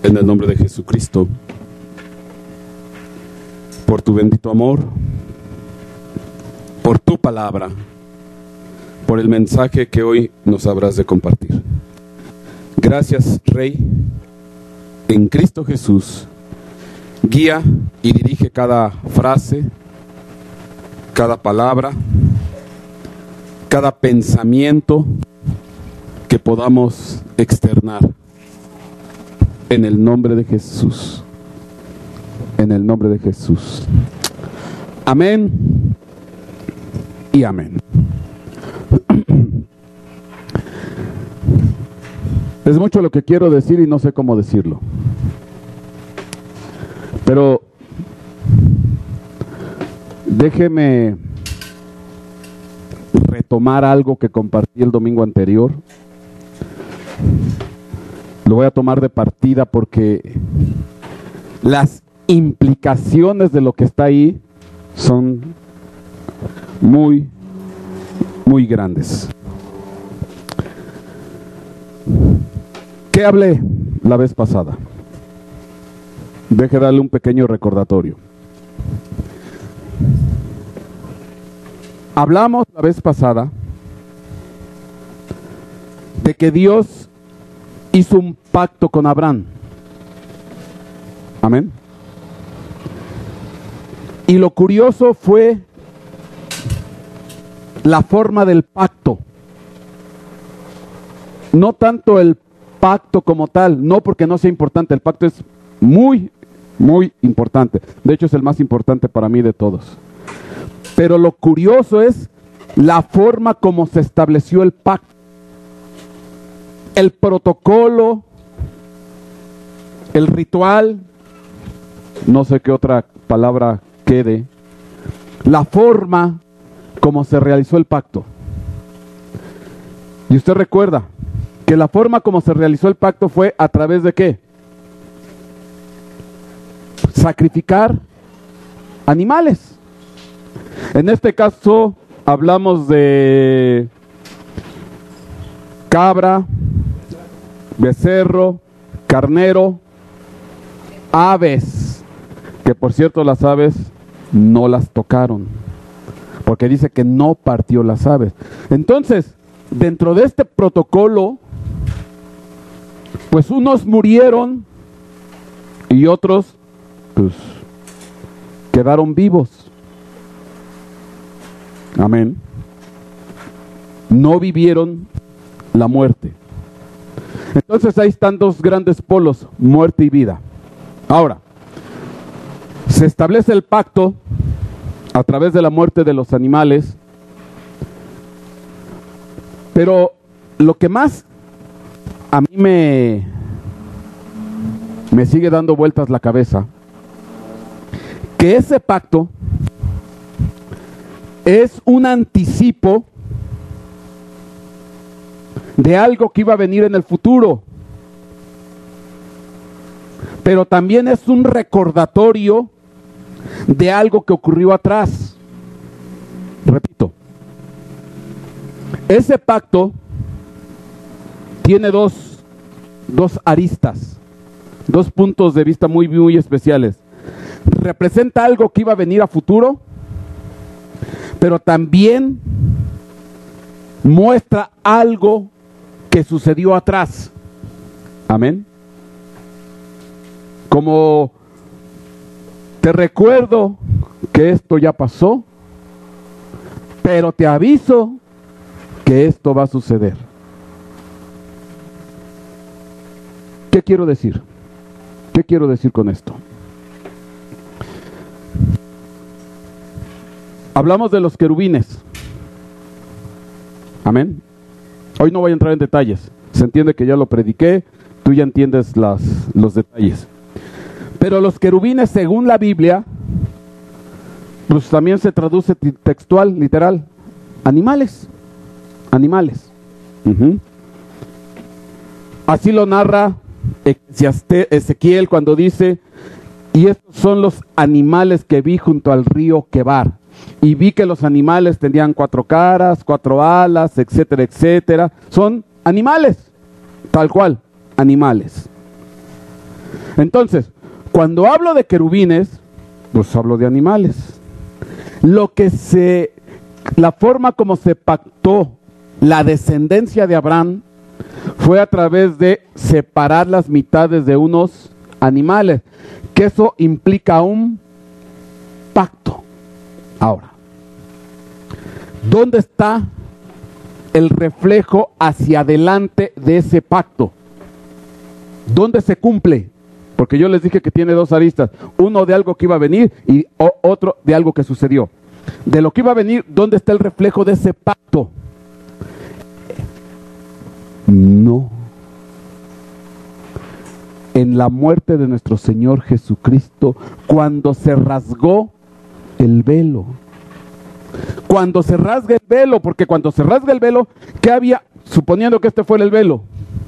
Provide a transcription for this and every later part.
en el nombre de Jesucristo, por tu bendito amor, por tu palabra, por el mensaje que hoy nos habrás de compartir. Gracias, Rey, en Cristo Jesús. Guía y dirige cada frase, cada palabra, cada pensamiento que podamos externar. En el nombre de Jesús. En el nombre de Jesús. Amén y amén. Es mucho lo que quiero decir y no sé cómo decirlo. Pero déjeme retomar algo que compartí el domingo anterior. Lo voy a tomar de partida porque las implicaciones de lo que está ahí son muy, muy grandes. ¿Qué hablé la vez pasada? Deje darle un pequeño recordatorio. Hablamos la vez pasada de que Dios hizo un pacto con Abraham. Amén. Y lo curioso fue la forma del pacto. No tanto el pacto como tal, no porque no sea importante, el pacto es muy, muy importante. De hecho es el más importante para mí de todos. Pero lo curioso es la forma como se estableció el pacto. El protocolo, el ritual, no sé qué otra palabra quede, la forma como se realizó el pacto. Y usted recuerda que la forma como se realizó el pacto fue a través de ¿qué? Sacrificar animales. En este caso hablamos de cabra, becerro, carnero, aves, que por cierto las aves no las tocaron, porque dice que no partió las aves. Entonces, dentro de este protocolo, pues unos murieron y otros, pues, quedaron vivos. Amén. No vivieron la muerte. Entonces ahí están dos grandes polos, muerte y vida. Ahora, se establece el pacto a través de la muerte de los animales, pero lo que más a mí me sigue dando vueltas la cabeza, que ese pacto es un anticipo de algo que iba a venir en el futuro, pero también es un recordatorio de algo que ocurrió atrás. Repito, ese pacto tiene dos aristas, dos puntos de vista muy, muy especiales. Representa algo que iba a venir a futuro, pero también muestra algo que sucedió atrás. Amén. Como te recuerdo que esto ya pasó, pero te aviso que esto va a suceder. ¿Qué quiero decir? ¿Qué quiero decir con esto? Hablamos de los querubines. Amén. Hoy no voy a entrar en detalles. Se entiende que ya lo prediqué, tú ya entiendes los detalles. Pero los querubines, según la Biblia, pues también se traduce textual, literal, animales. Animales. Así lo narra Ezequiel cuando dice: y estos son los animales que vi junto al río Quebar. Y vi que los animales tenían 4 caras, 4 alas, etcétera, etcétera. Son animales, tal cual, animales. Entonces, cuando hablo de querubines, pues hablo de animales. La forma como se pactó la descendencia de Abraham fue a través de separar las mitades de unos animales, que eso implica un pacto. Ahora, ¿dónde está el reflejo hacia adelante de ese pacto? ¿Dónde se cumple? Porque yo les dije que tiene dos aristas, uno de algo que iba a venir y otro de algo que sucedió. De lo que iba a venir, ¿dónde está el reflejo de ese pacto? No. En la muerte de nuestro Señor Jesucristo, cuando se rasgó el velo. Cuando se rasga el velo, porque cuando se rasga el velo, ¿qué había? Suponiendo que este fuera el velo.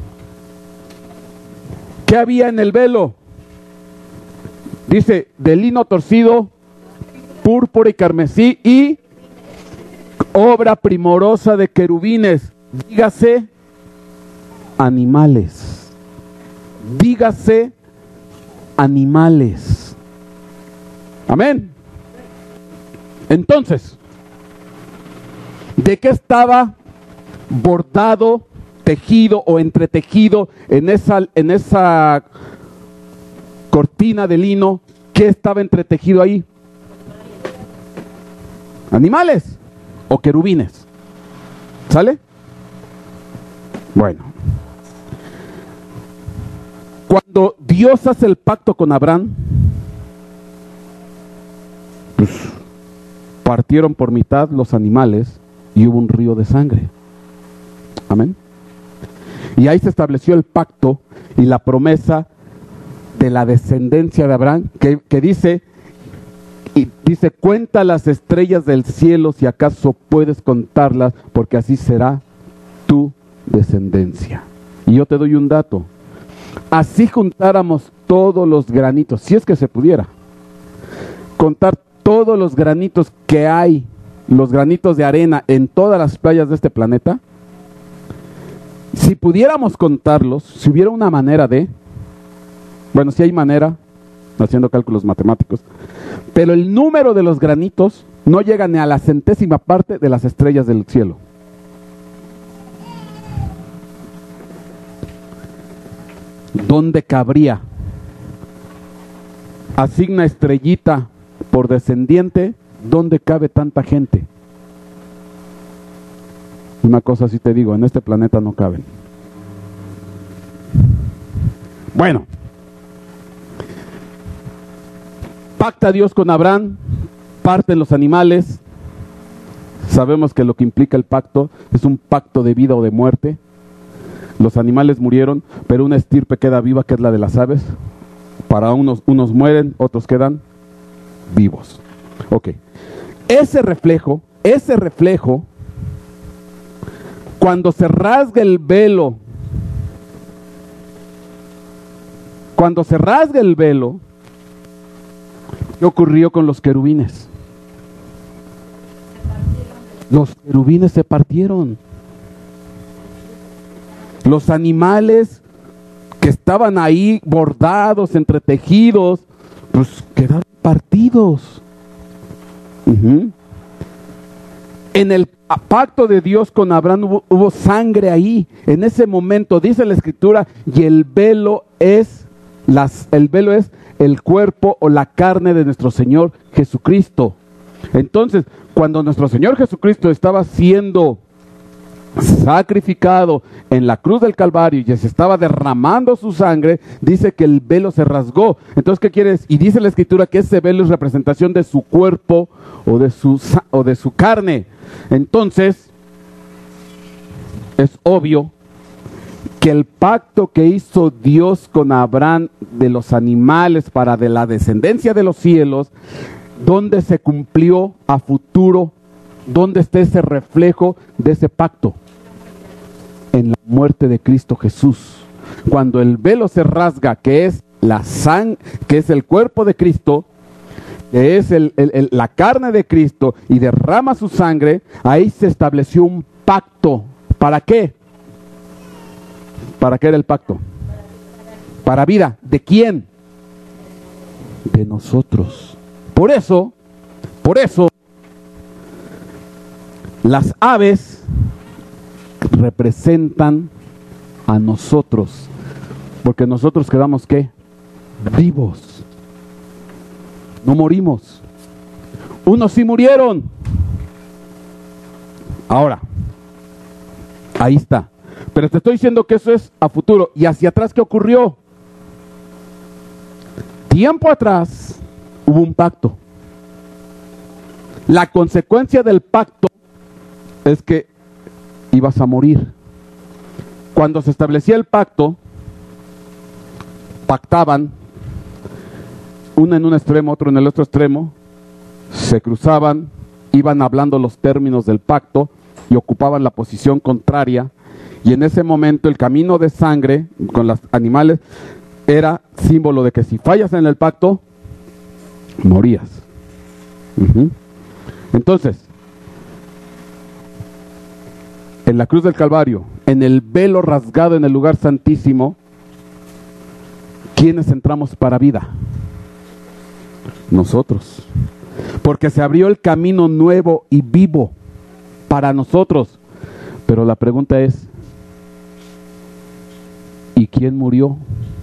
¿Qué había en el velo? Dice, de lino torcido, púrpura y carmesí, y obra primorosa de querubines. Dígase, animales. Dígase, animales. Amén. Entonces, ¿de qué estaba bordado, tejido o entretejido en esa cortina de lino? ¿Qué estaba entretejido ahí? Animales o querubines. ¿Sale? Bueno. Cuando Dios hace el pacto con Abraham, pues partieron por mitad los animales y hubo un río de sangre. Amén. Y ahí se estableció el pacto y la promesa de la descendencia de Abraham, que dice, cuenta las estrellas del cielo si acaso puedes contarlas, porque así será tu descendencia. Y yo te doy un dato. Así juntáramos todos los granitos, si es que se pudiera, contar todos los granitos que hay, los granitos de arena en todas las playas de este planeta, si pudiéramos contarlos, si hubiera una manera de, bueno, si hay manera, haciendo cálculos matemáticos, pero el número de los granitos no llega ni a la centésima parte de las estrellas del cielo. ¿Dónde cabría? Asigna estrellita por descendiente, ¿dónde cabe tanta gente? Una cosa sí te digo, en este planeta no caben. Bueno, pacta Dios con Abraham, parten los animales. Sabemos que lo que implica el pacto es un pacto de vida o de muerte. Los animales murieron, pero una estirpe queda viva, que es la de las aves. Para unos mueren, otros quedan vivos. Ok. Ese reflejo, cuando se rasga el velo, ¿qué ocurrió con los querubines? Los querubines se partieron. Los animales que estaban ahí bordados, entretejidos, pues quedaron partidos. En el pacto de Dios con Abraham hubo sangre ahí. En ese momento dice la Escritura, y el velo es el cuerpo o la carne de nuestro Señor Jesucristo. Entonces, cuando nuestro Señor Jesucristo estaba siendo sacrificado en la cruz del Calvario y se estaba derramando su sangre, dice que el velo se rasgó. Entonces, ¿qué quieres? Y dice la Escritura que ese velo es representación de su cuerpo o de su carne. Entonces, es obvio que el pacto que hizo Dios con Abraham de los animales para de la descendencia de los cielos, ¿dónde se cumplió a futuro? ¿Dónde está ese reflejo de ese pacto? En la muerte de Cristo Jesús. Cuando el velo se rasga, que es la sangre, que es el cuerpo de Cristo, que es la carne de Cristo, y derrama su sangre, ahí se estableció un pacto. ¿Para qué? ¿Para qué era el pacto? Para vida. ¿De quién? de nosotros. Por eso, las aves representan a nosotros, porque nosotros quedamos ¿qué? Vivos. No morimos. Unos sí murieron. Ahora, ahí está. Pero te estoy diciendo que eso es a futuro. ¿Y hacia atrás qué ocurrió? Tiempo atrás hubo un pacto. La consecuencia del pacto es que ibas a morir. Cuando se establecía el pacto, pactaban, uno en un extremo, otro en el otro extremo, se cruzaban, iban hablando los términos del pacto y ocupaban la posición contraria, y en ese momento el camino de sangre con los animales era símbolo de que si fallas en el pacto, morías. Entonces, en la cruz del Calvario, en el velo rasgado en el lugar santísimo, ¿quiénes entramos para vida? Nosotros. Porque se abrió el camino nuevo y vivo para nosotros. Pero la pregunta es, ¿y quién murió?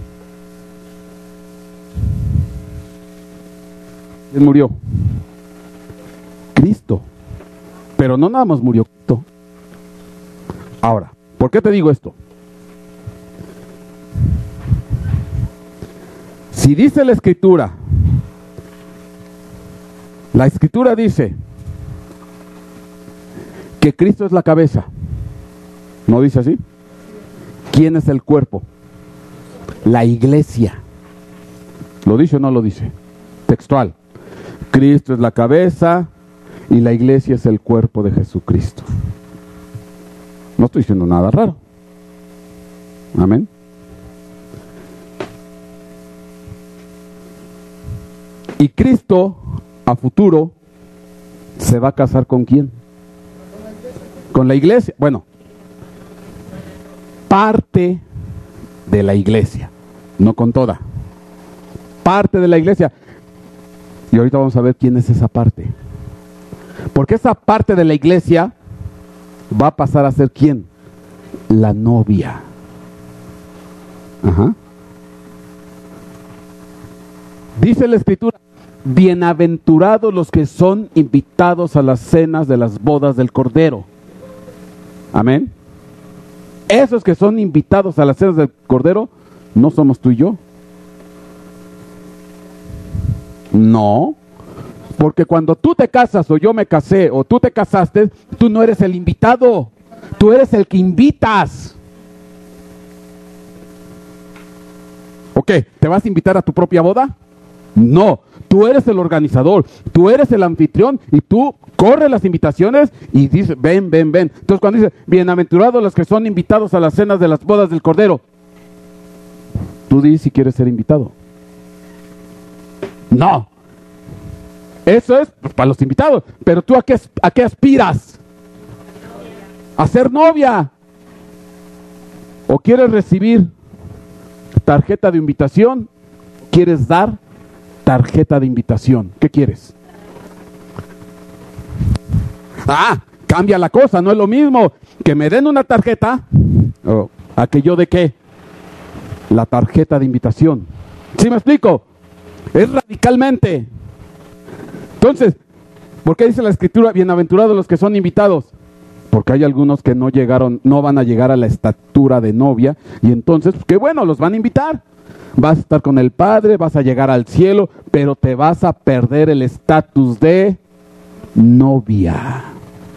¿Quién murió? Cristo. Pero no nada más murió Cristo. Ahora, ¿por qué te digo esto? Si dice la Escritura dice que Cristo es la cabeza, ¿no dice así? ¿Quién es el cuerpo? La iglesia. ¿Lo dice o no lo dice? Textual. Cristo es la cabeza y la iglesia es el cuerpo de Jesucristo. No estoy diciendo nada raro. Amén. Y Cristo a futuro se va a casar ¿con quién? Con la iglesia. Bueno, parte de la iglesia, no con toda. Parte de la iglesia. Y ahorita vamos a ver quién es esa parte. Porque esa parte de la iglesia va a pasar a ser ¿quién? La novia. Ajá. Dice la Escritura: bienaventurados los que son invitados a las cenas de las bodas del Cordero. Amén. Esos que son invitados a las cenas del Cordero, ¿no somos tú y yo? No. Porque cuando tú te casas o yo me casé o tú te casaste, tú no eres el invitado, tú eres el que invitas. ¿Ok? ¿Te vas a invitar a tu propia boda? No, tú eres el organizador, tú eres el anfitrión y tú corres las invitaciones y dices, ven, ven, ven. Entonces cuando dice, bienaventurados los que son invitados a las cenas de las bodas del Cordero, tú dices si quieres ser invitado. No. Eso es para los invitados. Pero tú ¿a qué aspiras? A ser novia. ¿O quieres recibir tarjeta de invitación? ¿Quieres dar tarjeta de invitación? ¿Qué quieres? Cambia la cosa. No es lo mismo que me den una tarjeta a que yo de qué. La tarjeta de invitación. ¿Sí me explico? Es radicalmente. Entonces, ¿por qué dice la Escritura, bienaventurados los que son invitados? Porque hay algunos que no van a llegar a la estatura de novia, y entonces, qué bueno, los van a invitar. Vas a estar con el Padre, vas a llegar al cielo, pero te vas a perder el estatus de novia.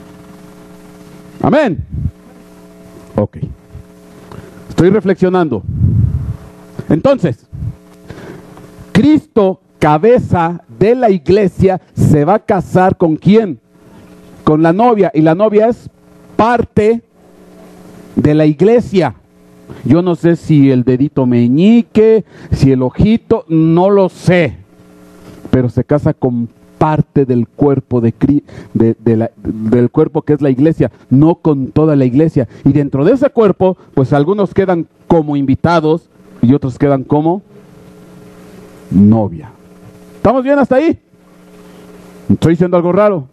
Amén. Ok. Estoy reflexionando. Entonces, Cristo, cabeza de la iglesia, se va a casar ¿con quién? Con la novia, y la novia es parte de la iglesia. Yo no sé si el dedito meñique, si el ojito, no lo sé, pero se casa con parte del cuerpo del cuerpo que es la iglesia, no con toda la iglesia. Y dentro de ese cuerpo, pues algunos quedan como invitados y otros quedan como novia. ¿Estamos bien hasta ahí? ¿Estoy diciendo algo raro?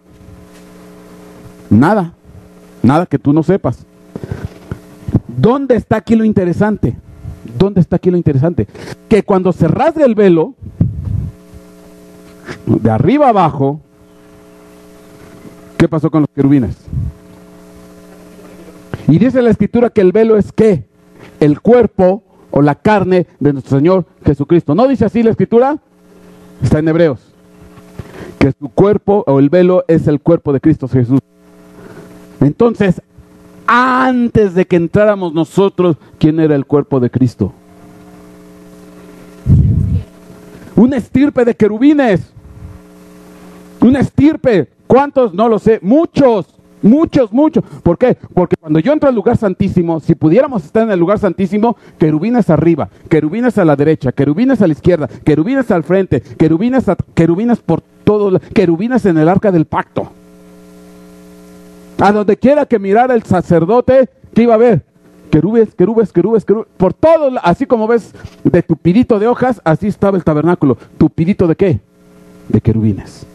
Nada que tú no sepas. ¿Dónde está aquí lo interesante? ¿Dónde está aquí lo interesante? Que cuando se rasga el velo, de arriba abajo, ¿qué pasó con los querubines? Y dice la Escritura que el velo es ¿qué? El cuerpo o la carne de nuestro Señor Jesucristo. ¿No dice así la Escritura? Está en Hebreos. Que su cuerpo o el velo es el cuerpo de Cristo Jesús. Entonces, antes de que entráramos nosotros, ¿quién era el cuerpo de Cristo? Una estirpe de querubines. Una estirpe. ¿Cuántos? No lo sé. Muchos. ¿Por qué? Porque cuando yo entro al lugar santísimo, si pudiéramos estar en el lugar santísimo, querubines arriba, querubines a la derecha, querubines a la izquierda, querubines al frente, querubines por todo, querubines en el arca del pacto. A donde quiera que mirara el sacerdote, ¿qué iba a ver? Querubes, por todo, así como ves de tupidito de hojas, así estaba el tabernáculo. ¿Tupidito de qué? De querubines.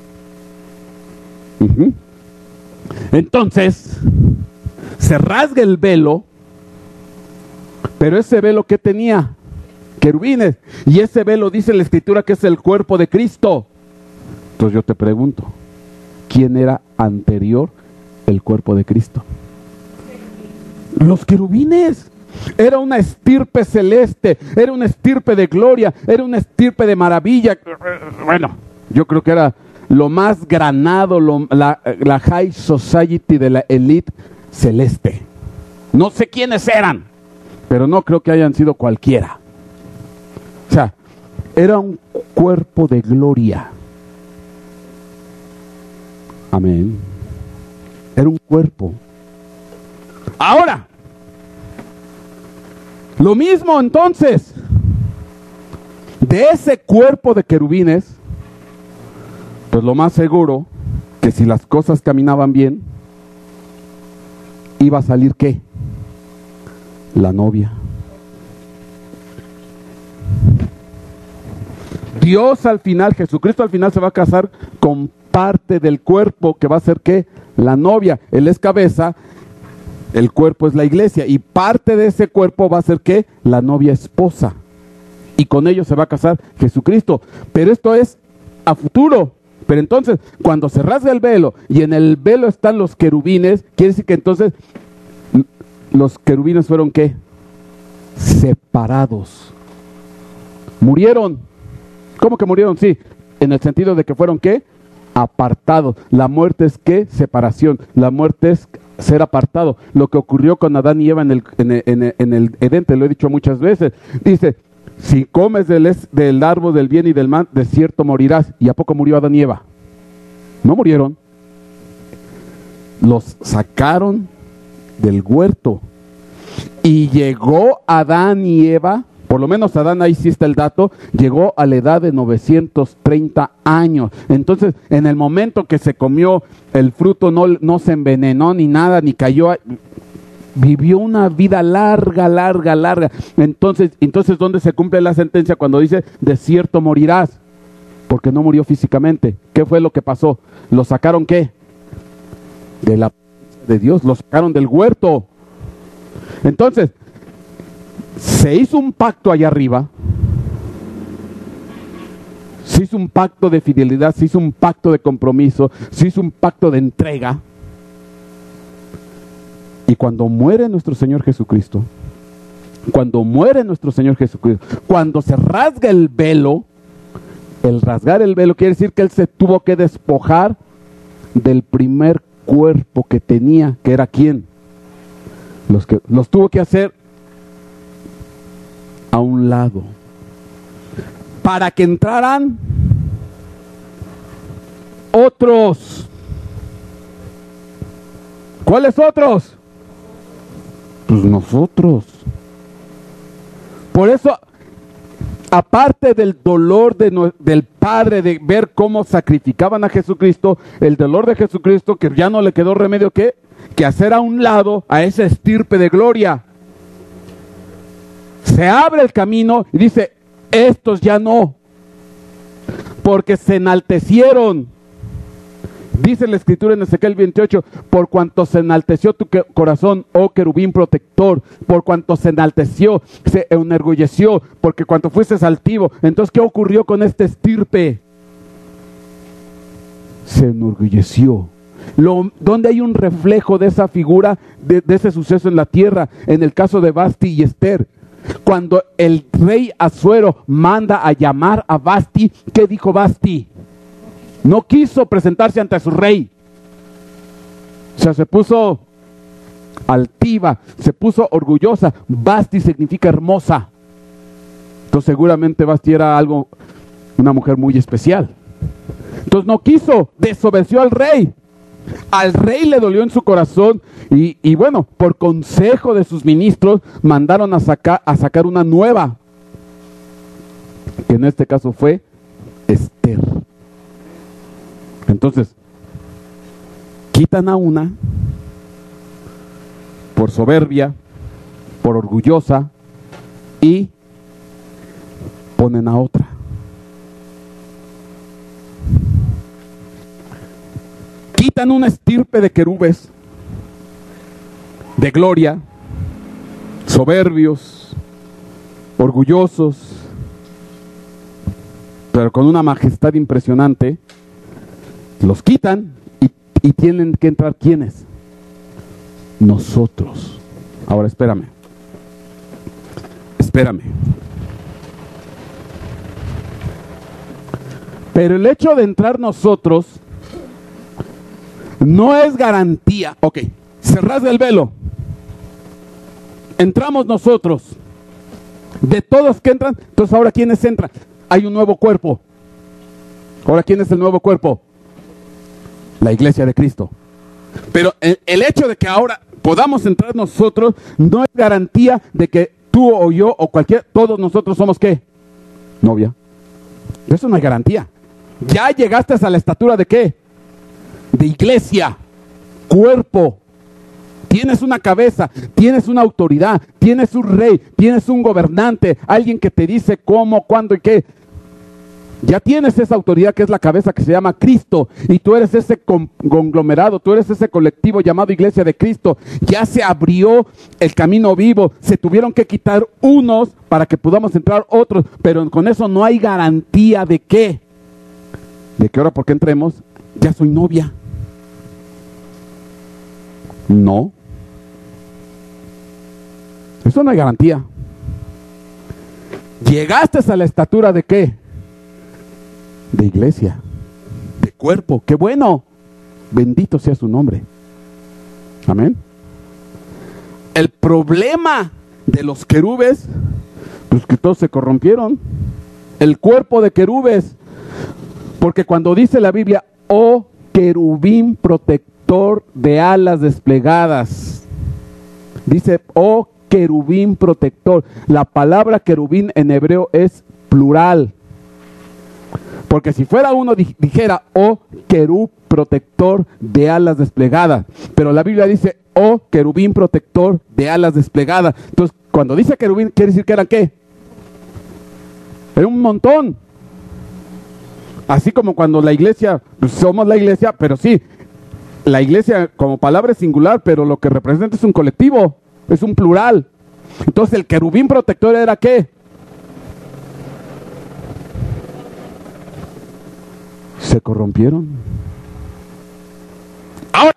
Entonces, se rasga el velo, pero ese velo ¿qué tenía? Querubines. Y ese velo dice la Escritura que es el cuerpo de Cristo. Entonces yo te pregunto, ¿quién era anterior el cuerpo de Cristo? Los querubines. Era una estirpe celeste, era una estirpe de gloria, era una estirpe de maravilla. Bueno, yo creo que era lo más granado, la high society de la elite celeste. No sé quiénes eran, pero no creo que hayan sido cualquiera. O sea, era un cuerpo de gloria. Amén. Era un cuerpo. Ahora, lo mismo entonces, de ese cuerpo de querubines, pues lo más seguro que si las cosas caminaban bien, iba a salir ¿qué? La novia. Dios al final, Jesucristo al final se va a casar con parte del cuerpo que va a ser ¿qué? La novia. Él es cabeza, el cuerpo es la iglesia y parte de ese cuerpo va a ser ¿qué? La novia esposa. Y con ellos se va a casar Jesucristo. Pero esto es a futuro. Pero entonces, cuando se rasga el velo y en el velo están los querubines, quiere decir que entonces los querubines fueron ¿qué? Separados. Murieron. ¿Cómo que murieron? Sí, en el sentido de que fueron ¿qué? Apartados. La muerte es ¿qué? Separación. La muerte es ser apartado. Lo que ocurrió con Adán y Eva en el Edén, te lo he dicho muchas veces. Dice, si comes del árbol del bien y del mal, de cierto morirás. ¿Y a poco murió Adán y Eva? No murieron. Los sacaron del huerto. Y llegó Adán y Eva, por lo menos Adán, ahí sí está el dato, llegó a la edad de 930 años. Entonces, en el momento que se comió el fruto, no se envenenó ni nada, ni cayó... Vivió una vida larga. Entonces, ¿dónde se cumple la sentencia cuando dice, de cierto morirás? Porque no murió físicamente. ¿Qué fue lo que pasó? ¿Lo sacaron qué? De la de Dios, lo sacaron del huerto. Entonces, se hizo un pacto allá arriba. Se hizo un pacto de fidelidad, se hizo un pacto de compromiso, se hizo un pacto de entrega. Y cuando muere nuestro Señor Jesucristo, cuando se rasga el velo, el rasgar el velo quiere decir que Él se tuvo que despojar del primer cuerpo que tenía, que era ¿quién? Los tuvo que hacer a un lado, para que entraran otros. ¿Cuáles otros? Pues nosotros. Por eso, aparte del dolor del Padre de ver cómo sacrificaban a Jesucristo, el dolor de Jesucristo, que ya no le quedó remedio que hacer a un lado a esa estirpe de gloria. Se abre el camino y dice, estos ya no. porque se enaltecieron. Dice la escritura en Ezequiel 28, por cuanto se enalteció tu corazón, oh querubín protector, por cuanto se enalteció, se enorgulleció, porque cuanto fuiste altivo. Entonces, ¿qué ocurrió con este estirpe? Se enorgulleció. ¿Dónde hay un reflejo de esa figura, de ese suceso en la tierra? En el caso de Vasti y Ester. Cuando el rey Asuero manda a llamar a Vasti, ¿qué dijo Vasti? No quiso presentarse ante su rey. O sea, se puso altiva, se puso orgullosa. Vasti significa hermosa. Entonces seguramente Vasti era una mujer muy especial. Entonces no quiso, desobedeció al rey. Al rey le dolió en su corazón y bueno, por consejo de sus ministros mandaron a sacar una nueva, que en este caso fue Ester. Entonces, quitan a una por soberbia, por orgullosa, y ponen a otra. Quitan una estirpe de querubes, de gloria, soberbios, orgullosos, pero con una majestad impresionante. Los quitan y tienen que entrar ¿quiénes? Nosotros. Ahora espérame. Pero el hecho de entrar nosotros no es garantía. Ok, se rasga el velo. Entramos nosotros. De todos que entran, entonces ahora ¿quiénes entran? Hay un nuevo cuerpo. Ahora ¿quién es el nuevo cuerpo? La iglesia de Cristo. Pero el hecho de que ahora podamos entrar nosotros no es garantía de que tú o yo o todos nosotros somos ¿qué? Novia. Eso no es garantía. Ya llegaste a la estatura de ¿qué? De iglesia, cuerpo. Tienes una cabeza, tienes una autoridad, tienes un rey, tienes un gobernante, alguien que te dice cómo, cuándo y qué. Ya tienes esa autoridad que es la cabeza, que se llama Cristo, y tú eres ese conglomerado, tú eres ese colectivo llamado Iglesia de Cristo. Ya se abrió el camino vivo, se tuvieron que quitar unos para que podamos entrar otros, pero con eso no hay garantía de qué. De que ahora porque entremos, ya soy novia. No. Eso no hay garantía. Llegaste a la estatura de qué? De iglesia, de cuerpo. ¡Qué bueno! Bendito sea su nombre. Amén. El problema de los querubes, pues que todos se corrompieron. El cuerpo de querubes. Porque cuando dice la Biblia, oh querubín protector de alas desplegadas, dice, oh querubín protector. La palabra querubín en hebreo es plural. Porque si fuera uno dijera, oh querub protector de alas desplegadas. Pero la Biblia dice, oh querubín protector de alas desplegadas. Entonces, cuando dice querubín, quiere decir que eran ¿qué? Era un montón. Así como cuando la iglesia, pues somos la iglesia, pero sí, la iglesia como palabra es singular, pero lo que representa es un colectivo, es un plural. Entonces, el querubín protector era ¿qué? Se corrompieron. Ahora,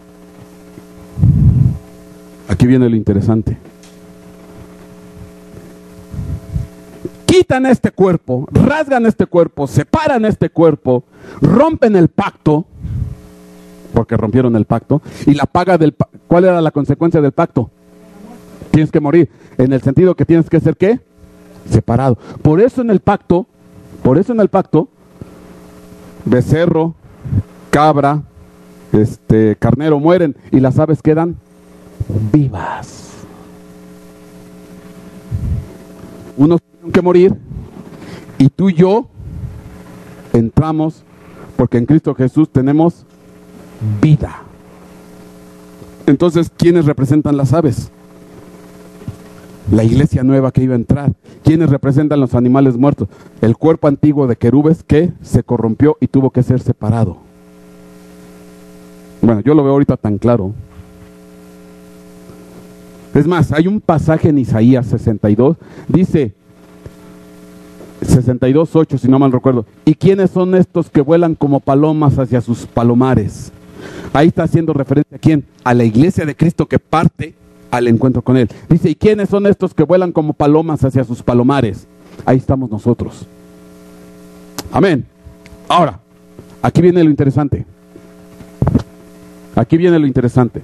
aquí viene lo interesante. Quitan este cuerpo, rasgan este cuerpo, separan este cuerpo, rompen el pacto, porque rompieron el pacto, y la paga ¿cuál era la consecuencia del pacto? Tienes que morir, en el sentido que tienes que ser ¿qué? Separado. Por eso en el pacto, becerro, cabra, carnero mueren y las aves quedan vivas. Unos tienen que morir y tú y yo entramos porque en Cristo Jesús tenemos vida. Entonces, ¿quiénes representan las aves? La iglesia nueva que iba a entrar. ¿Quiénes representan los animales muertos? El cuerpo antiguo de querubes que se corrompió y tuvo que ser separado. Bueno, yo lo veo ahorita tan claro. Es más, hay un pasaje en Isaías 62, dice 62:8, si no mal recuerdo. ¿Y quiénes son estos que vuelan como palomas hacia sus palomares? Ahí está haciendo referencia a quién, a la iglesia de Cristo que parte al encuentro con Él. Dice, ¿y quiénes son estos que vuelan como palomas hacia sus palomares? Ahí estamos nosotros. Amén. Ahora, aquí viene lo interesante. Aquí viene lo interesante.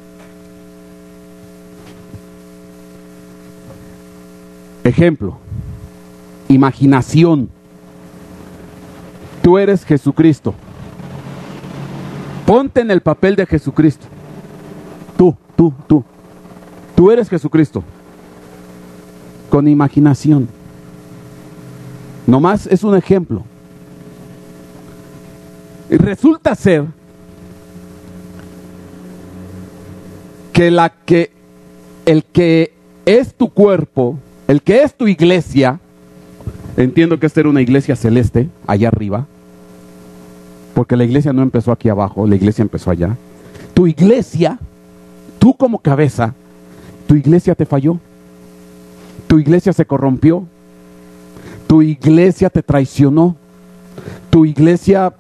Ejemplo, imaginación. Tú eres Jesucristo. Ponte en el papel de Jesucristo. Tú eres Jesucristo. Con imaginación. Nomás es un ejemplo. Y resulta ser que el que es tu cuerpo, el que es tu iglesia, entiendo que esta era una iglesia celeste, allá arriba, porque la iglesia no empezó aquí abajo, la iglesia empezó allá. Tu iglesia, tú como cabeza, tu iglesia te falló, tu iglesia se corrompió, tu iglesia te traicionó, tu iglesia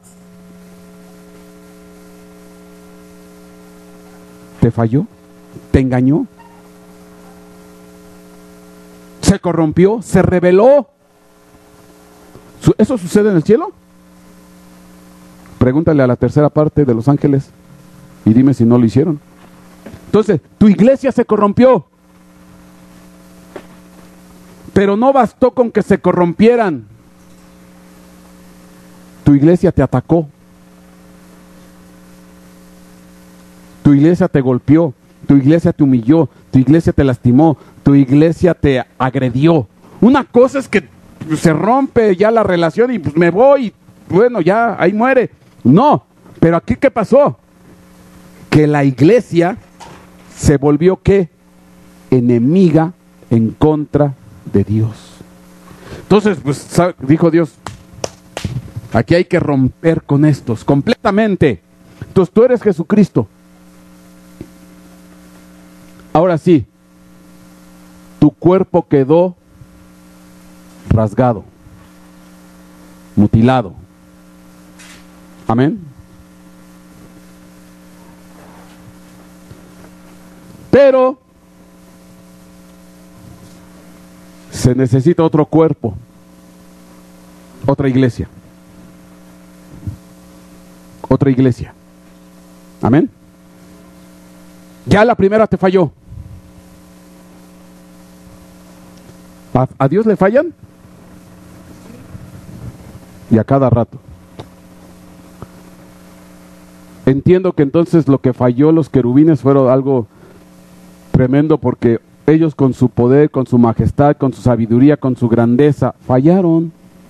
te falló, te engañó, se corrompió, se rebeló. ¿Eso sucede en el cielo? Pregúntale a la tercera parte de los ángeles y dime si no lo hicieron. Entonces, tu iglesia se corrompió, pero no bastó con que se corrompieran. Tu iglesia te atacó, tu iglesia te golpeó, tu iglesia te humilló, tu iglesia te lastimó, tu iglesia te agredió. Una cosa es que se rompe ya la relación y pues me voy, bueno, ya ahí muere. No, pero aquí ¿qué pasó? Que la iglesia se volvió ¿qué? Enemiga en contra de Dios. Entonces, pues dijo Dios, aquí hay que romper con estos completamente. Entonces tú eres Jesucristo. Ahora sí, tu cuerpo quedó rasgado, mutilado. Amén. Pero se necesita otro cuerpo, otra iglesia. Otra iglesia. Amén. Ya la primera te falló. ¿A Dios le fallan? Y a cada rato. Entiendo que entonces lo que falló los querubines fueron algo tremendo, porque ellos con su poder, con su majestad, con su sabiduría, con su grandeza, fallaron.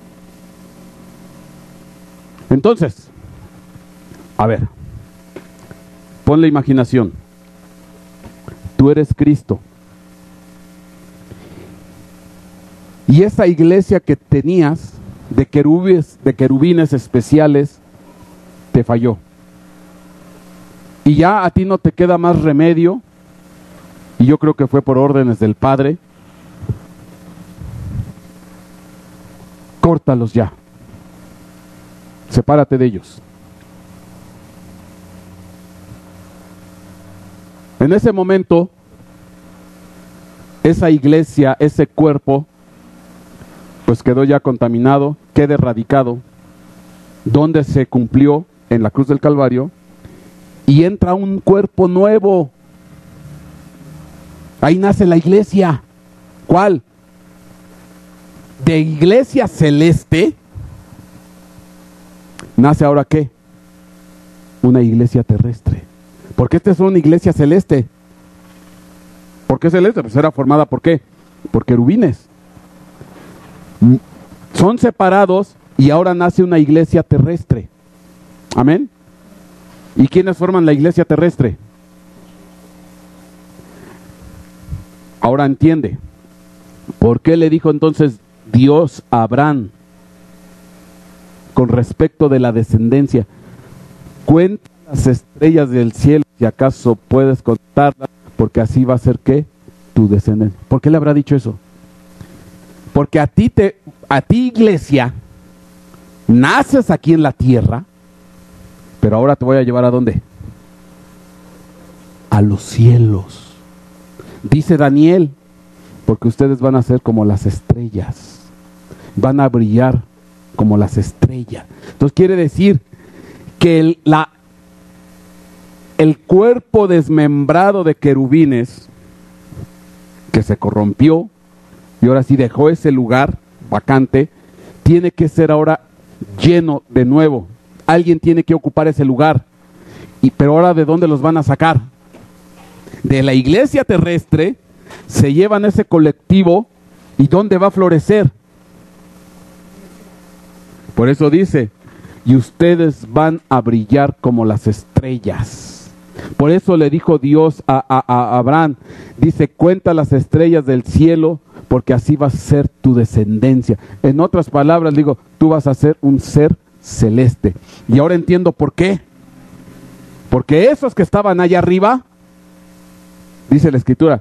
Entonces, a ver, pon la imaginación. Tú eres Cristo. Y esa iglesia que tenías de querubines especiales te falló. Y ya a ti no te queda más remedio, y yo creo que fue por órdenes del Padre. Córtalos ya. Sepárate de ellos. En ese momento, esa iglesia, ese cuerpo, pues quedó ya contaminado, queda erradicado, donde se cumplió en la cruz del Calvario, y entra un cuerpo nuevo. Ahí nace la iglesia. ¿Cuál? De iglesia celeste, nace ahora ¿qué? Una iglesia terrestre. Porque esta es una iglesia celeste. ¿Por qué celeste? Pues era formada ¿por qué? Por querubines. Son separados y ahora nace una iglesia terrestre. Amén. ¿Y quiénes forman la iglesia terrestre? Ahora entiende, ¿Por qué le dijo entonces Dios a Abraham con respecto de la descendencia? Cuenta las estrellas del cielo, si acaso puedes contarlas, porque así va a ser que tu descendencia. ¿Por qué le habrá dicho eso? Porque a ti iglesia, naces aquí en la tierra, pero ahora te voy a llevar ¿a dónde? A los cielos. Dice Daniel, porque ustedes van a ser como las estrellas, van a brillar como las estrellas. Entonces quiere decir que el cuerpo desmembrado de querubines, que se corrompió y ahora sí dejó ese lugar vacante, tiene que ser ahora lleno de nuevo. Alguien tiene que ocupar ese lugar. Pero ahora, ¿de dónde los van a sacar? De la iglesia terrestre. Se llevan ese colectivo, ¿y dónde va a florecer? Por eso dice, y ustedes van a brillar como las estrellas. Por eso le dijo Dios a Abraham, dice, cuenta las estrellas del cielo, porque así va a ser tu descendencia. En otras palabras, digo, tú vas a ser un ser celeste. Y ahora entiendo por qué. Porque esos que estaban allá arriba, dice la Escritura,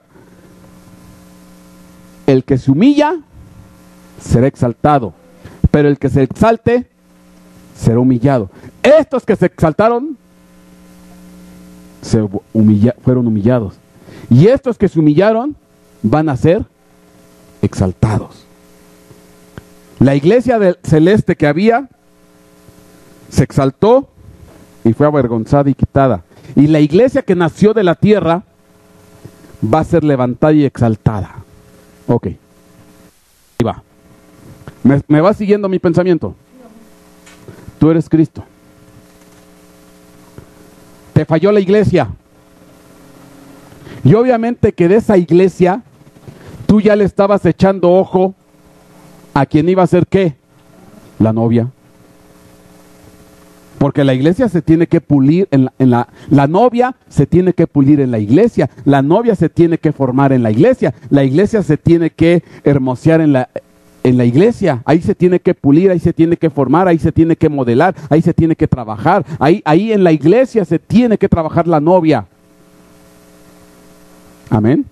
el que se humilla será exaltado, pero el que se exalte será humillado. Estos que se exaltaron fueron humillados, y estos que se humillaron van a ser exaltados. La iglesia celeste que había se exaltó y fue avergonzada y quitada, y la iglesia que nació de la tierra va a ser levantada y exaltada. Ok, ahí va. ¿Me va siguiendo mi pensamiento? Tú eres Cristo. Te falló la iglesia. Y obviamente que de esa iglesia tú ya le estabas echando ojo a quien iba a ser ¿qué? La novia. Porque la iglesia se tiene que pulir, la novia se tiene que pulir en la iglesia, la novia se tiene que formar en la iglesia se tiene que hermosear en la iglesia, ahí se tiene que pulir, ahí se tiene que formar, ahí se tiene que modelar, ahí se tiene que trabajar, ahí en la iglesia se tiene que trabajar la novia. Amén.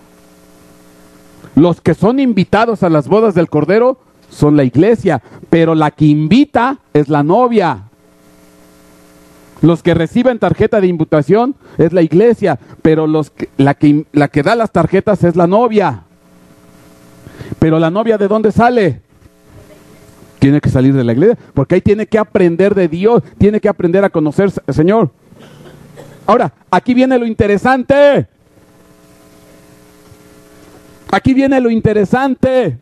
Los que son invitados a las bodas del Cordero son la iglesia, pero la que invita es la novia. Los que reciben tarjeta de invitación es la iglesia, pero la que da las tarjetas es la novia. Pero la novia, ¿de dónde sale? Tiene que salir de la iglesia, porque ahí tiene que aprender de Dios, tiene que aprender a conocer al Señor. Ahora, aquí viene lo interesante. Aquí viene lo interesante.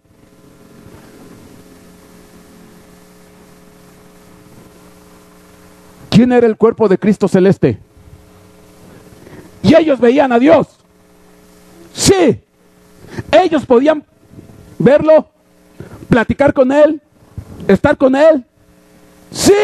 ¿Quién era el cuerpo de Cristo celeste? Y ellos veían a Dios. Sí. Ellos podían verlo, platicar con Él, estar con Él. Sí.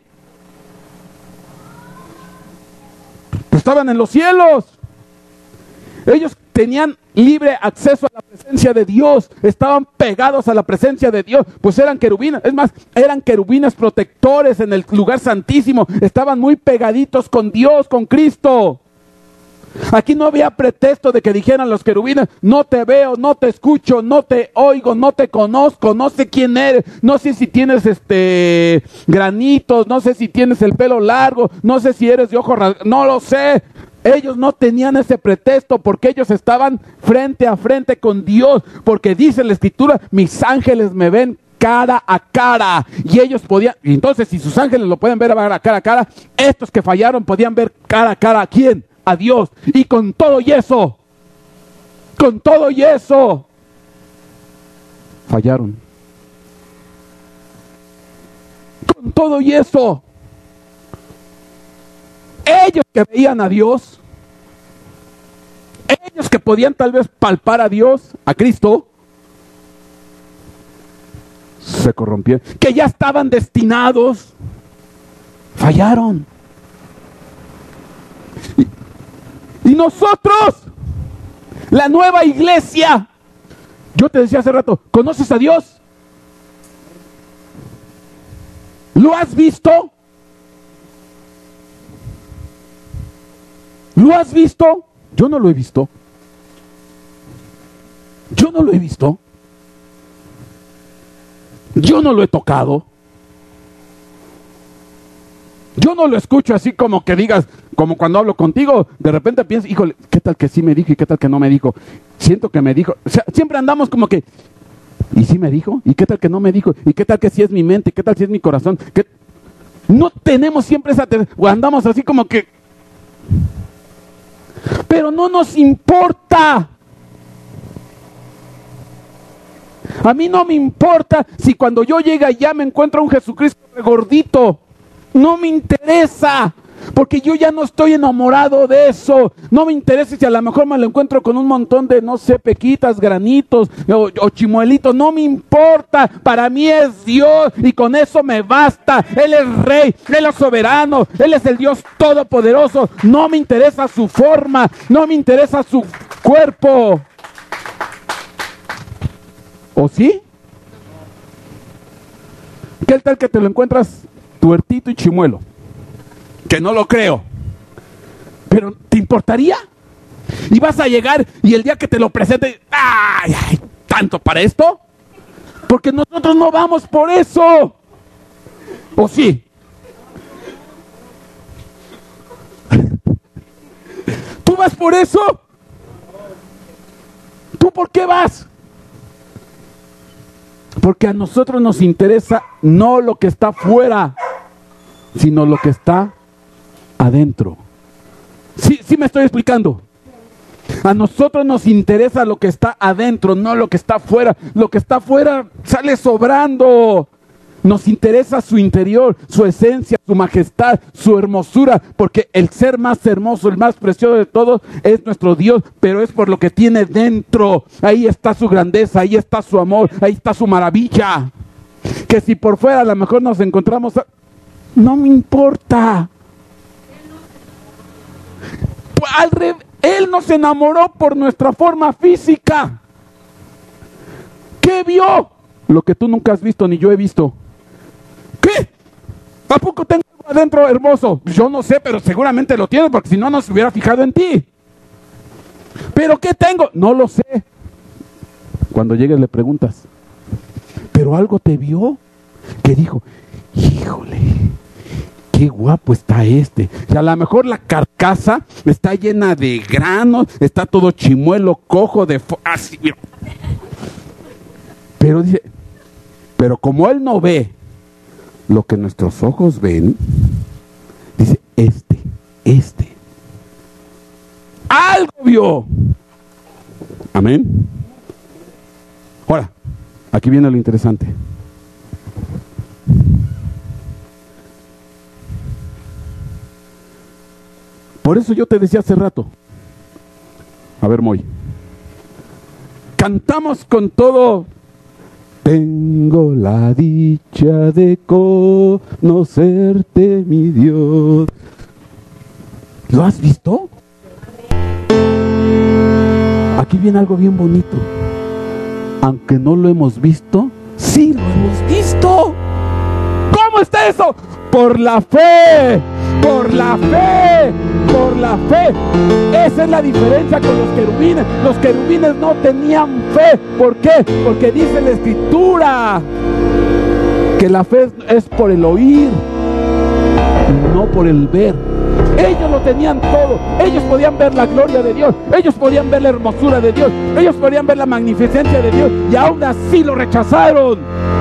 Estaban en los cielos. Ellos tenían libre acceso a la presencia de Dios, estaban pegados a la presencia de Dios, pues eran querubines, es más, eran querubines protectores en el lugar santísimo, estaban muy pegaditos con Dios, con Cristo. Aquí no había pretexto de que dijeran los querubines, no te veo, no te escucho, no te oigo, no te conozco, no sé quién eres, no sé si tienes granitos, no sé si tienes el pelo largo, no sé si eres de ojos rasgados, no lo sé. Ellos no tenían ese pretexto porque ellos estaban frente a frente con Dios, porque dice la Escritura, mis ángeles me ven cara a cara, y ellos podían, y entonces si sus ángeles lo pueden ver cara a cara, estos que fallaron podían ver cara a cara, ¿a quién? A Dios. Y con todo y eso fallaron. Con todo y eso, ellos que veían a Dios, ellos que podían tal vez palpar a Dios, a Cristo, se corrompieron, que ya estaban destinados, fallaron. Y nosotros, la nueva iglesia, Yo te decía hace rato, ¿conoces a Dios? ¿Lo has visto? ¿Lo has visto? Yo no lo he visto. Yo no lo he visto. Yo no lo he tocado. Yo no lo escucho así como que digas, como cuando hablo contigo, de repente pienso, híjole, ¿qué tal que sí me dijo y qué tal que no me dijo? Siento que me dijo. O sea, siempre andamos como que, ¿y sí me dijo? ¿Y qué tal que no me dijo? ¿Y qué tal que sí es mi mente? ¿Qué tal si es mi corazón? ¿Qué? No tenemos siempre esa... O andamos así como que... Pero no nos importa. A mí no me importa si cuando yo llegue allá me encuentro a un Jesucristo gordito. No me interesa, porque yo ya no estoy enamorado de eso. No me interesa si a lo mejor me lo encuentro con un montón de, no sé, pequitas, granitos o chimuelitos. No me importa. Para mí es Dios y con eso me basta. Él es Rey, Él es soberano, Él es el Dios todopoderoso. No me interesa su forma, no me interesa su cuerpo. ¿O sí? ¿Qué tal que te lo encuentras tuertito y chimuelo? Que no lo creo. Pero ¿te importaría? Y vas a llegar y el día que te lo presente, ¡ay! ¿Tanto para esto? Porque nosotros no vamos por eso. ¿O sí? ¿Tú vas por eso? ¿Tú por qué vas? Porque a nosotros nos interesa no lo que está afuera, sino lo que está adentro. ¿Sí me estoy explicando? A nosotros nos interesa lo que está adentro, no lo que está afuera. Lo que está afuera sale sobrando. Nos interesa su interior, su esencia, su majestad, su hermosura, porque el ser más hermoso, el más precioso de todos es nuestro Dios, pero es por lo que tiene dentro. Ahí está su grandeza, ahí está su amor, ahí está su maravilla. Que si por fuera a lo mejor nos encontramos, no me importa. Él nos enamoró por nuestra forma física. ¿Qué vio? Lo que tú nunca has visto ni yo he visto. ¿Qué? ¿A poco tengo algo adentro hermoso? Yo no sé, pero seguramente lo tiene, porque si no, no se hubiera fijado en ti. ¿Pero qué tengo? No lo sé. Cuando llegues le preguntas, ¿pero algo te vio? Que dijo, híjole, qué guapo está este. Y a lo mejor la carcasa está llena de granos, está todo chimuelo, cojo, así. Pero dice, pero como él no ve lo que nuestros ojos ven, dice, este. Algo vio. Amén. Ahora, aquí viene lo interesante. Por eso yo te decía hace rato. A ver, Moy. Cantamos con todo. Tengo la dicha de conocerte, mi Dios. ¿Lo has visto? Aquí viene algo bien bonito. Aunque no lo hemos visto, sí lo hemos visto. ¿Cómo está eso? Por la fe. Por la fe. Por la fe. Esa es la diferencia con los querubines. Los querubines no tenían fe. ¿Por qué? Porque dice la Escritura que la fe es por el oír, no por el ver. Ellos lo tenían todo. Ellos podían ver la gloria de Dios. Ellos podían ver la hermosura de Dios. Ellos podían ver la magnificencia de Dios. Y aún así lo rechazaron.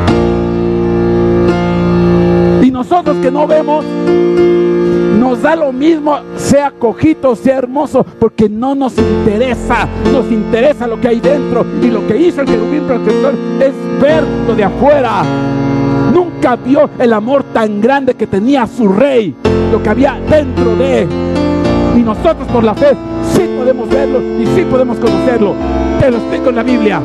Y nosotros que no vemos, nos da lo mismo, sea cojito, sea hermoso, porque no nos interesa. Nos interesa lo que hay dentro. Y lo que hizo el querubín protector es ver lo de afuera. Nunca vio el amor tan grande que tenía su rey, lo que había dentro de él. Y nosotros por la fe sí podemos verlo y sí podemos conocerlo. Te lo explico en la Biblia.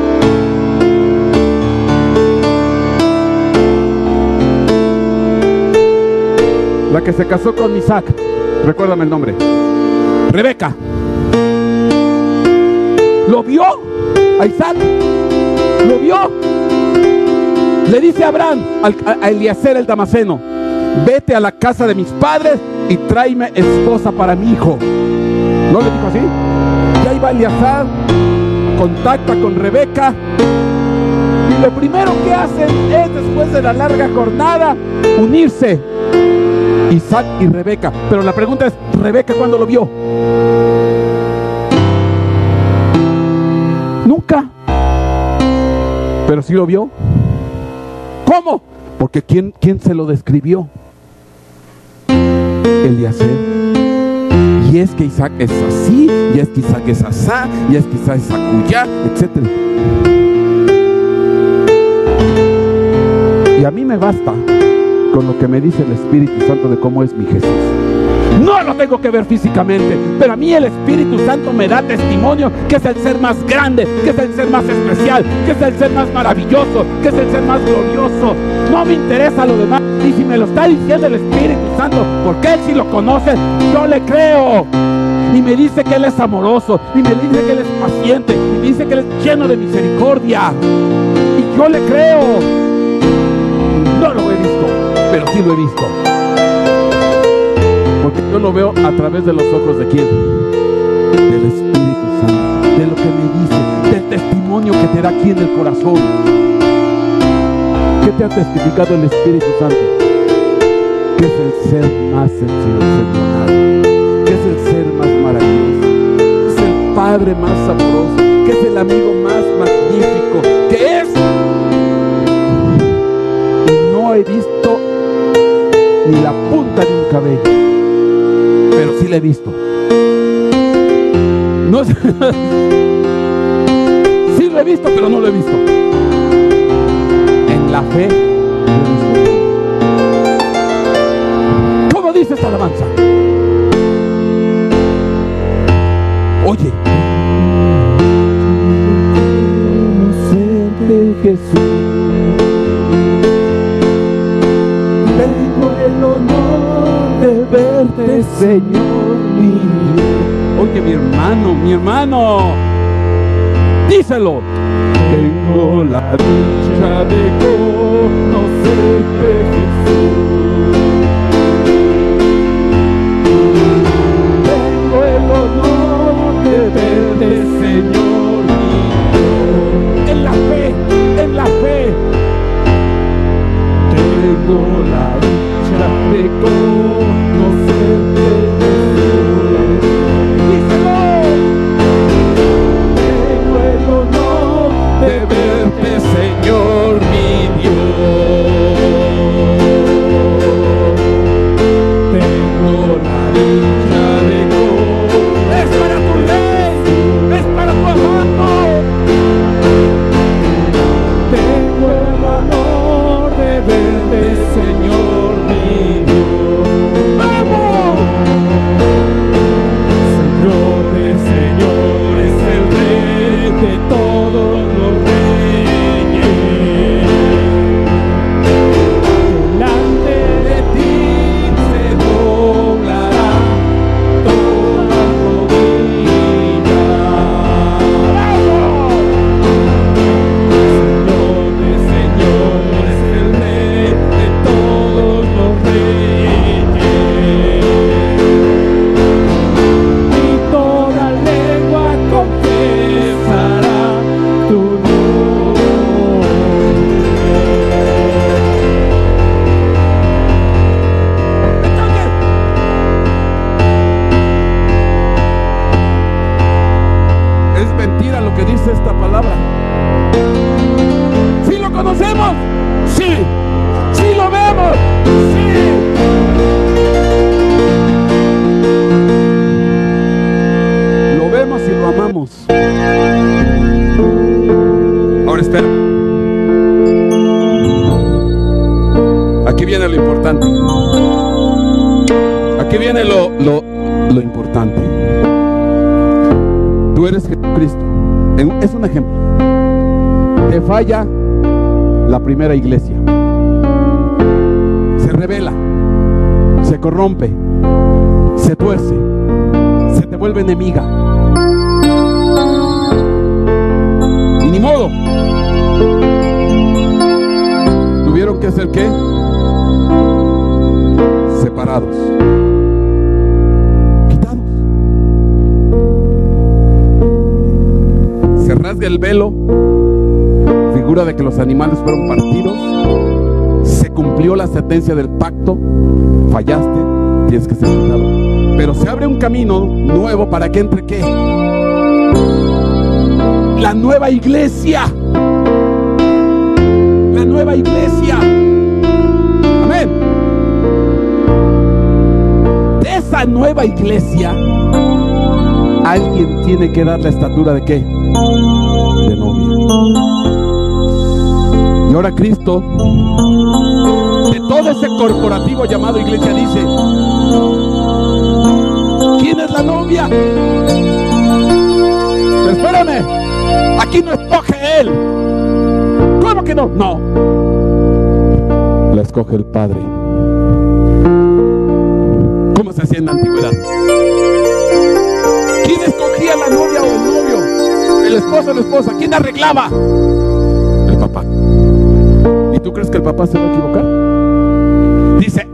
La que se casó con Isaac, recuérdame el nombre. Rebeca. Lo vio a Isaac, lo vio. Le dice a Abraham, a Eliezer el Damaseno: vete a la casa de mis padres y tráeme esposa para mi hijo. ¿No le dijo así? Y ahí va Eliezer, contacta con Rebeca, y lo primero que hacen es, después de la larga jornada, unirse Isaac y Rebeca. Pero la pregunta es, ¿Rebeca cuándo lo vio? Nunca. Pero sí lo vio. ¿Cómo? Porque ¿quién se lo describió? Eliezer. Y es que Isaac es así, y es que Isaac es asá, y es que Isaac es acullá, etc. Y a mí me basta con lo que me dice el Espíritu Santo de cómo es mi Jesús. No lo tengo que ver físicamente, pero a mí el Espíritu Santo me da testimonio que es el ser más grande, que es el ser más especial, que es el ser más maravilloso, que es el ser más glorioso. No me interesa lo demás. Y si me lo está diciendo el Espíritu Santo, porque Él sí lo conoce, yo le creo. Y me dice que Él es amoroso, y me dice que Él es paciente, y me dice que Él es lleno de misericordia. Y yo le creo. No lo he visto, pero sí lo he visto. Porque yo lo veo a través de los ojos de ¿quién? Del Espíritu Santo, de lo que me dice, del testimonio que te da aquí en el corazón. ¿Qué te ha testificado el Espíritu Santo? Que es el ser más excepcional, que es el ser más maravilloso, que es el Padre más sabroso, que es el amigo más magnífico, que es... No he visto ni la punta de un cabello, pero sí le he visto. No sé. Sí lo he visto, pero no lo he visto. En la fe lo he visto. ¿Cómo dice esta alabanza? Oye, conocer de Jesús, tengo el honor de verte, Señor mío. Oye, mi hermano, díselo. Tengo la dicha de conocerte, Jesús. Tengo el honor de verte, Señor mío. En la fe. Tengo la dicha de conocerte, Jesús. Díselo. Tengo el honor de verte, Señor mi Dios. Tengo la dicha de conocerte. Es para tu rey, es para tu amado. Tengo el honor de verte, Señor mi Dios. ¡Vamos! Señor de señores, el Rey de todos los reyes. Delante de ti se doblará toda rodilla. ¡Vamos! Señor de señores, el Rey de todos los reyes. Y toda lengua confesará tu nombre. Es mentira lo que dice esta palabra. ¿Sí lo conocemos? Sí. ¿Sí lo vemos? Sí. Lo vemos y lo amamos. Ahora espera. Aquí viene lo importante. Aquí viene lo importante. Tú eres Jesucristo. Es un ejemplo. Te falla la primera iglesia. Se revela, se corrompe, se tuerce, se te vuelve enemiga. Y ni modo. ¿Tuvieron que ser qué? Separados. Quitados. Se rasga el velo, figura de que los animales fueron partidos. Se cumplió la sentencia del pacto. Fallaste, tienes que ser quitado. Pero se abre un camino nuevo para que entre ¿qué? La nueva iglesia. La nueva iglesia. Amén. De esa nueva iglesia, alguien tiene que dar la estatura de ¿qué? De novia. Y ahora Cristo, de todo ese corporativo llamado iglesia, dice: ¿quién es la novia? Pero espérame, aquí no escoge él. ¿Cómo que no? No, la escoge el Padre. ¿Cómo se hacía en la antigüedad? ¿Quién escogía la novia o el novio? El esposo o la esposa. ¿Quién arreglaba? El papá. ¿Y tú crees que el papá se va a equivocar? Dice: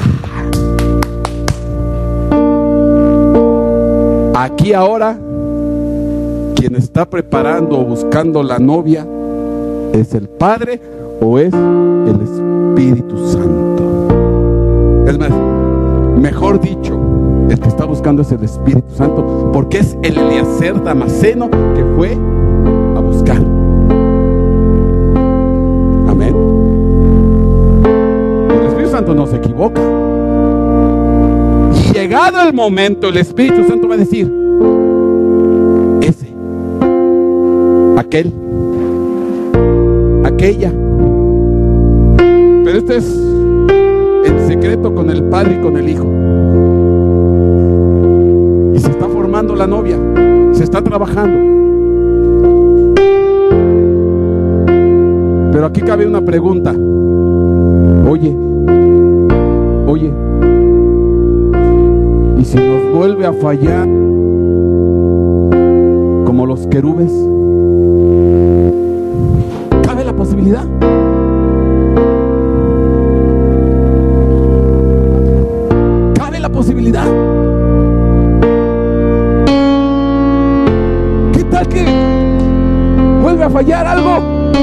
aquí ahora quien está preparando o buscando la novia, ¿es el Padre o es el Espíritu Santo? Es más, mejor dicho, el que está buscando es el Espíritu Santo, porque es el Eliezer Damasceno que fue a buscar. Amén. El Espíritu Santo no se equivoca. Y llegado el momento, el Espíritu Santo va a decir: ese, aquel, aquella. Pero este es en secreto con el Padre y con el Hijo. Y se está formando la novia, se está trabajando. Pero aquí cabe una pregunta. Oye, ¿y si nos vuelve a fallar como los querubes? ¿Cabe la posibilidad? ¿Cabe la posibilidad? ¿Qué tal que vuelve a fallar algo?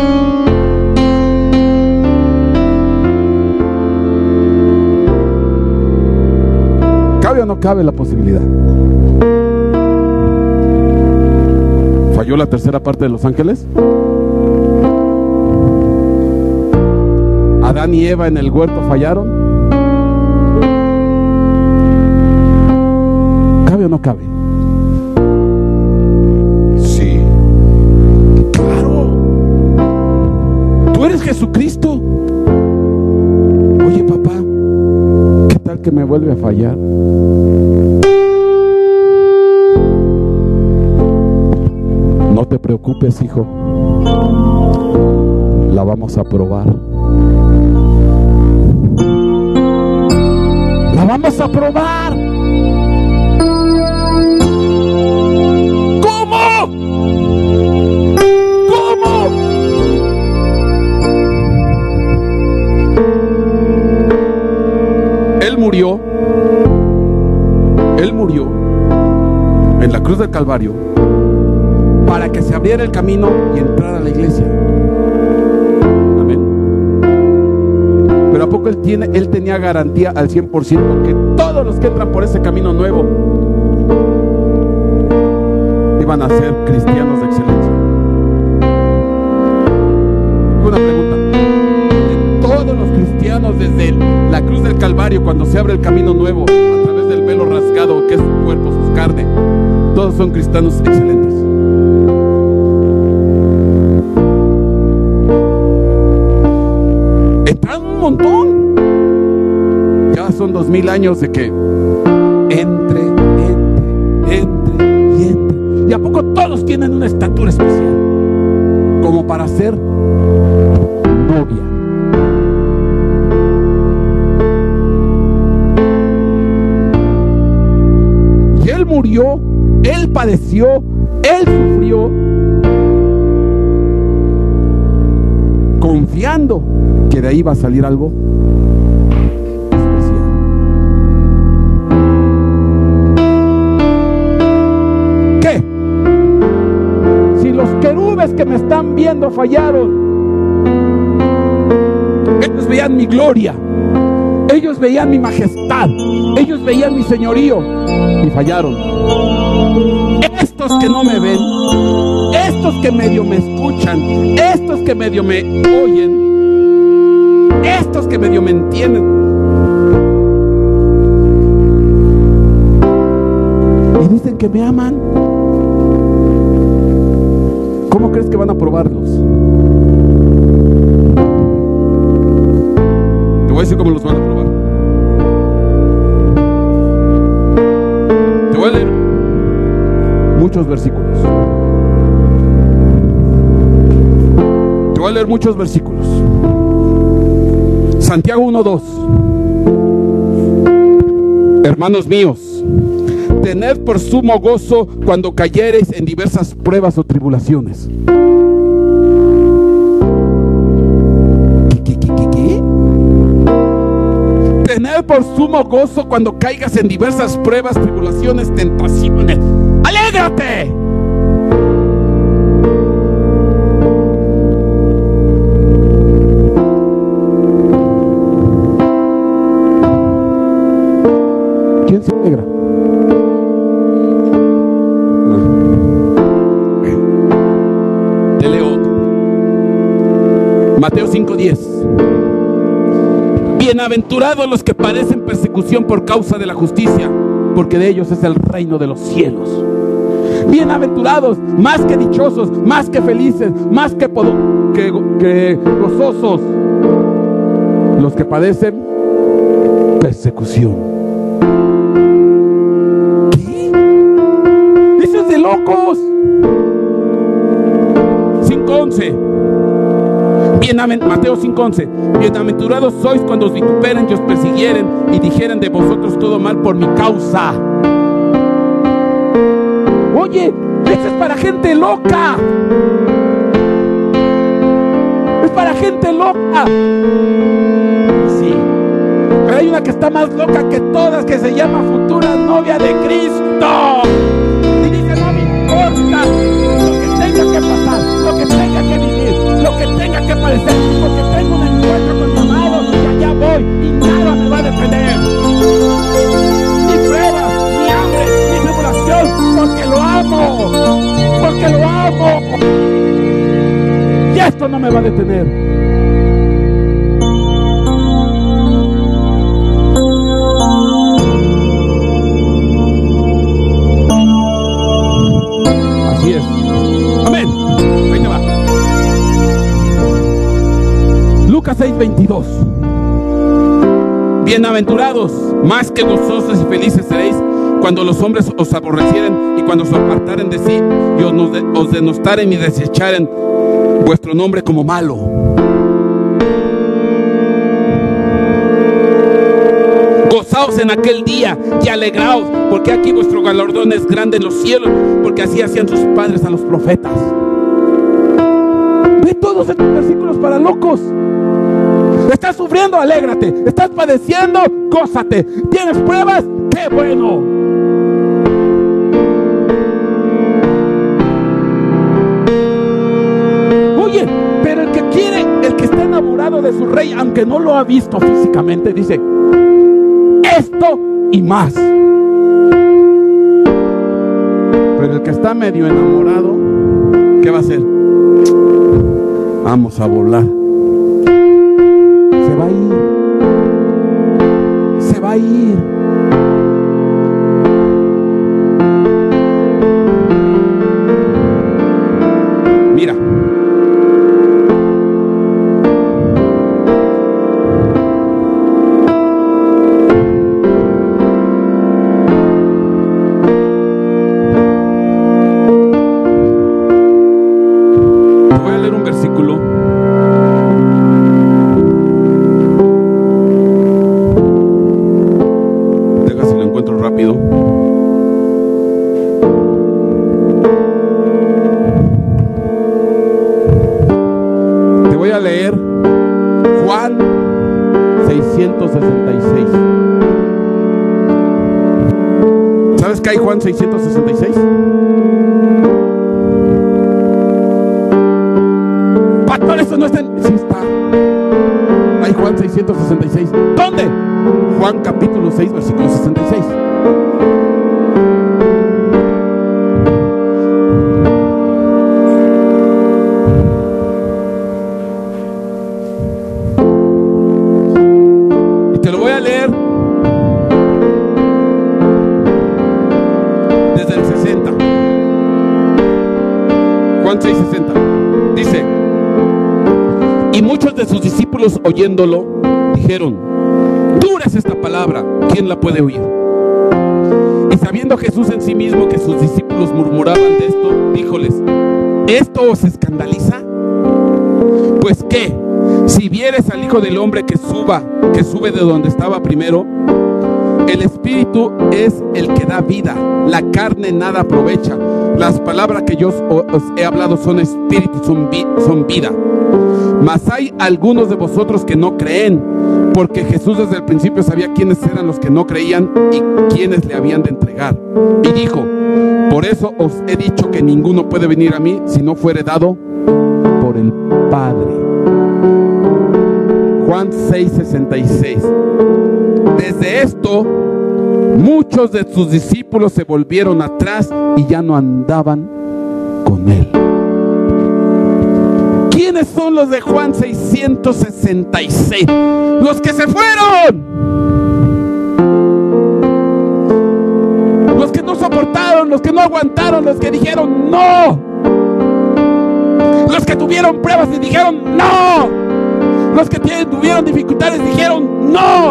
¿Cabe o no cabe la posibilidad? ¿Falló la tercera parte de los ángeles? ¿Adán y Eva en el huerto fallaron? ¿Cabe o no cabe? Sí, claro. Tú eres Jesucristo. Oye, papá, ¿qué tal que me vuelve a fallar? No te preocupes, hijo. La vamos a probar. La vamos a probar. ¿Cómo? ¿Cómo? Él murió en la cruz del Calvario para que se abriera el camino y entrara a la iglesia. Amén. Pero ¿a poco él tenía garantía al 100% que todos los que entran por ese camino nuevo iban a ser cristianos de excelencia? Una pregunta: de todos los cristianos desde la cruz del Calvario, cuando se abre el camino nuevo a través del velo rasgado que es su cuerpo, su carne, todos son cristianos excelentes? Entraron un montón. Ya son 2000 años de que entre. ¿Y a poco todos tienen una estatura especial como para ser novia? Y Él murió, Él padeció, Él sufrió confiando que de ahí va a salir algo especial. ¿Qué? Si los querubes que me están viendo fallaron, ellos veían mi gloria, ellos veían mi majestad, ellos veían mi señorío y fallaron. Estos que no me ven, estos que medio me escuchan, estos que medio me oyen, estos que medio me entienden, y dicen que me aman, ¿cómo crees que van a probarlos? Te voy a decir cómo los van a probar. Te voy a leer muchos versículos. Te voy a leer muchos versículos. Santiago 1:2. Hermanos míos, tened por sumo gozo cuando cayereis en diversas pruebas o tribulaciones. ¿Qué? Tened por sumo gozo cuando caigas en diversas pruebas, tribulaciones, tentaciones. ¡Alégrate! ¿Quién se alegra? Te leo otro. Mateo 5:10. Bienaventurados los que padecen persecución por causa de la justicia, porque de ellos es el reino de los cielos. Bienaventurados, más que dichosos, más que felices, más que gozosos, los que padecen persecución. ¿Qué? Eso es de locos. 5:11. Mateo 5:11. Bienaventurados sois cuando os vituperen y os persiguieren y dijeren de vosotros todo mal por mi causa. Oye, eso es para gente loca. Es para gente loca. Sí, pero hay una que está más loca que todas, que se llama futura novia de Cristo. Y dice, no me importa lo que tenga que pasar, lo que tenga que vivir, lo que tenga que padecer, porque tengo un encuentro con mi amado y allá voy y nada me va a detener. Ni pruebas, ni hambre, ni tribulación, porque lo amo, porque lo amo. Y esto no me va a detener. Así es. Amén. Ahí te va. Lucas 6:22. Bienaventurados, más que gozosos y felices seréis cuando los hombres os aborrecieren y cuando os apartaren de sí y os denostaren y desecharen vuestro nombre como malo. Gozaos en aquel día y alegraos, porque aquí vuestro galardón es grande en los cielos, porque así hacían sus padres a los profetas. Ve todos estos versículos para locos. Estás sufriendo, alégrate. Estás padeciendo, gózate. ¿Tienes pruebas? ¡Qué bueno! Oye, pero el que quiere, el que está enamorado de su rey, aunque no lo ha visto físicamente, dice esto y más. Pero el que está medio enamorado, ¿qué va a hacer? Vamos a volar. Se va a ir. Se va a ir. Mira. Te voy a leer un versículo 666. ¿Sabes qué hay Juan 666? Pastor, eso no está en... Sí está. Hay Juan 666. ¿Dónde? Juan capítulo 6, versículo 66. Y te lo voy a leer desde el 60. Juan 6:60. Dice: y muchos de sus discípulos, oyéndolo, dijeron: dura es esta palabra, ¿quién la puede oír? Y sabiendo Jesús en sí mismo que sus discípulos murmuraban de esto, díjoles: ¿esto os escandaliza? Pues qué, si vieres al Hijo del Hombre que sube de donde estaba primero, el Espíritu es el que da vida, la carne nada aprovecha. Las palabras que yo os he hablado son espíritu, son vida. Mas hay algunos de vosotros que no creen, porque Jesús desde el principio sabía quiénes eran los que no creían y quiénes le habían de entregar. Y dijo: por eso os he dicho que ninguno puede venir a mí si no fuere dado por el Padre. Juan 6:66. Desde esto, muchos de sus discípulos se volvieron atrás y ya no andaban con él. ¿Quiénes son los de Juan 666? Los que se fueron, los que no soportaron, los que no aguantaron, los que dijeron no, los que tuvieron pruebas y dijeron no, los que tuvieron dificultades dijeron no.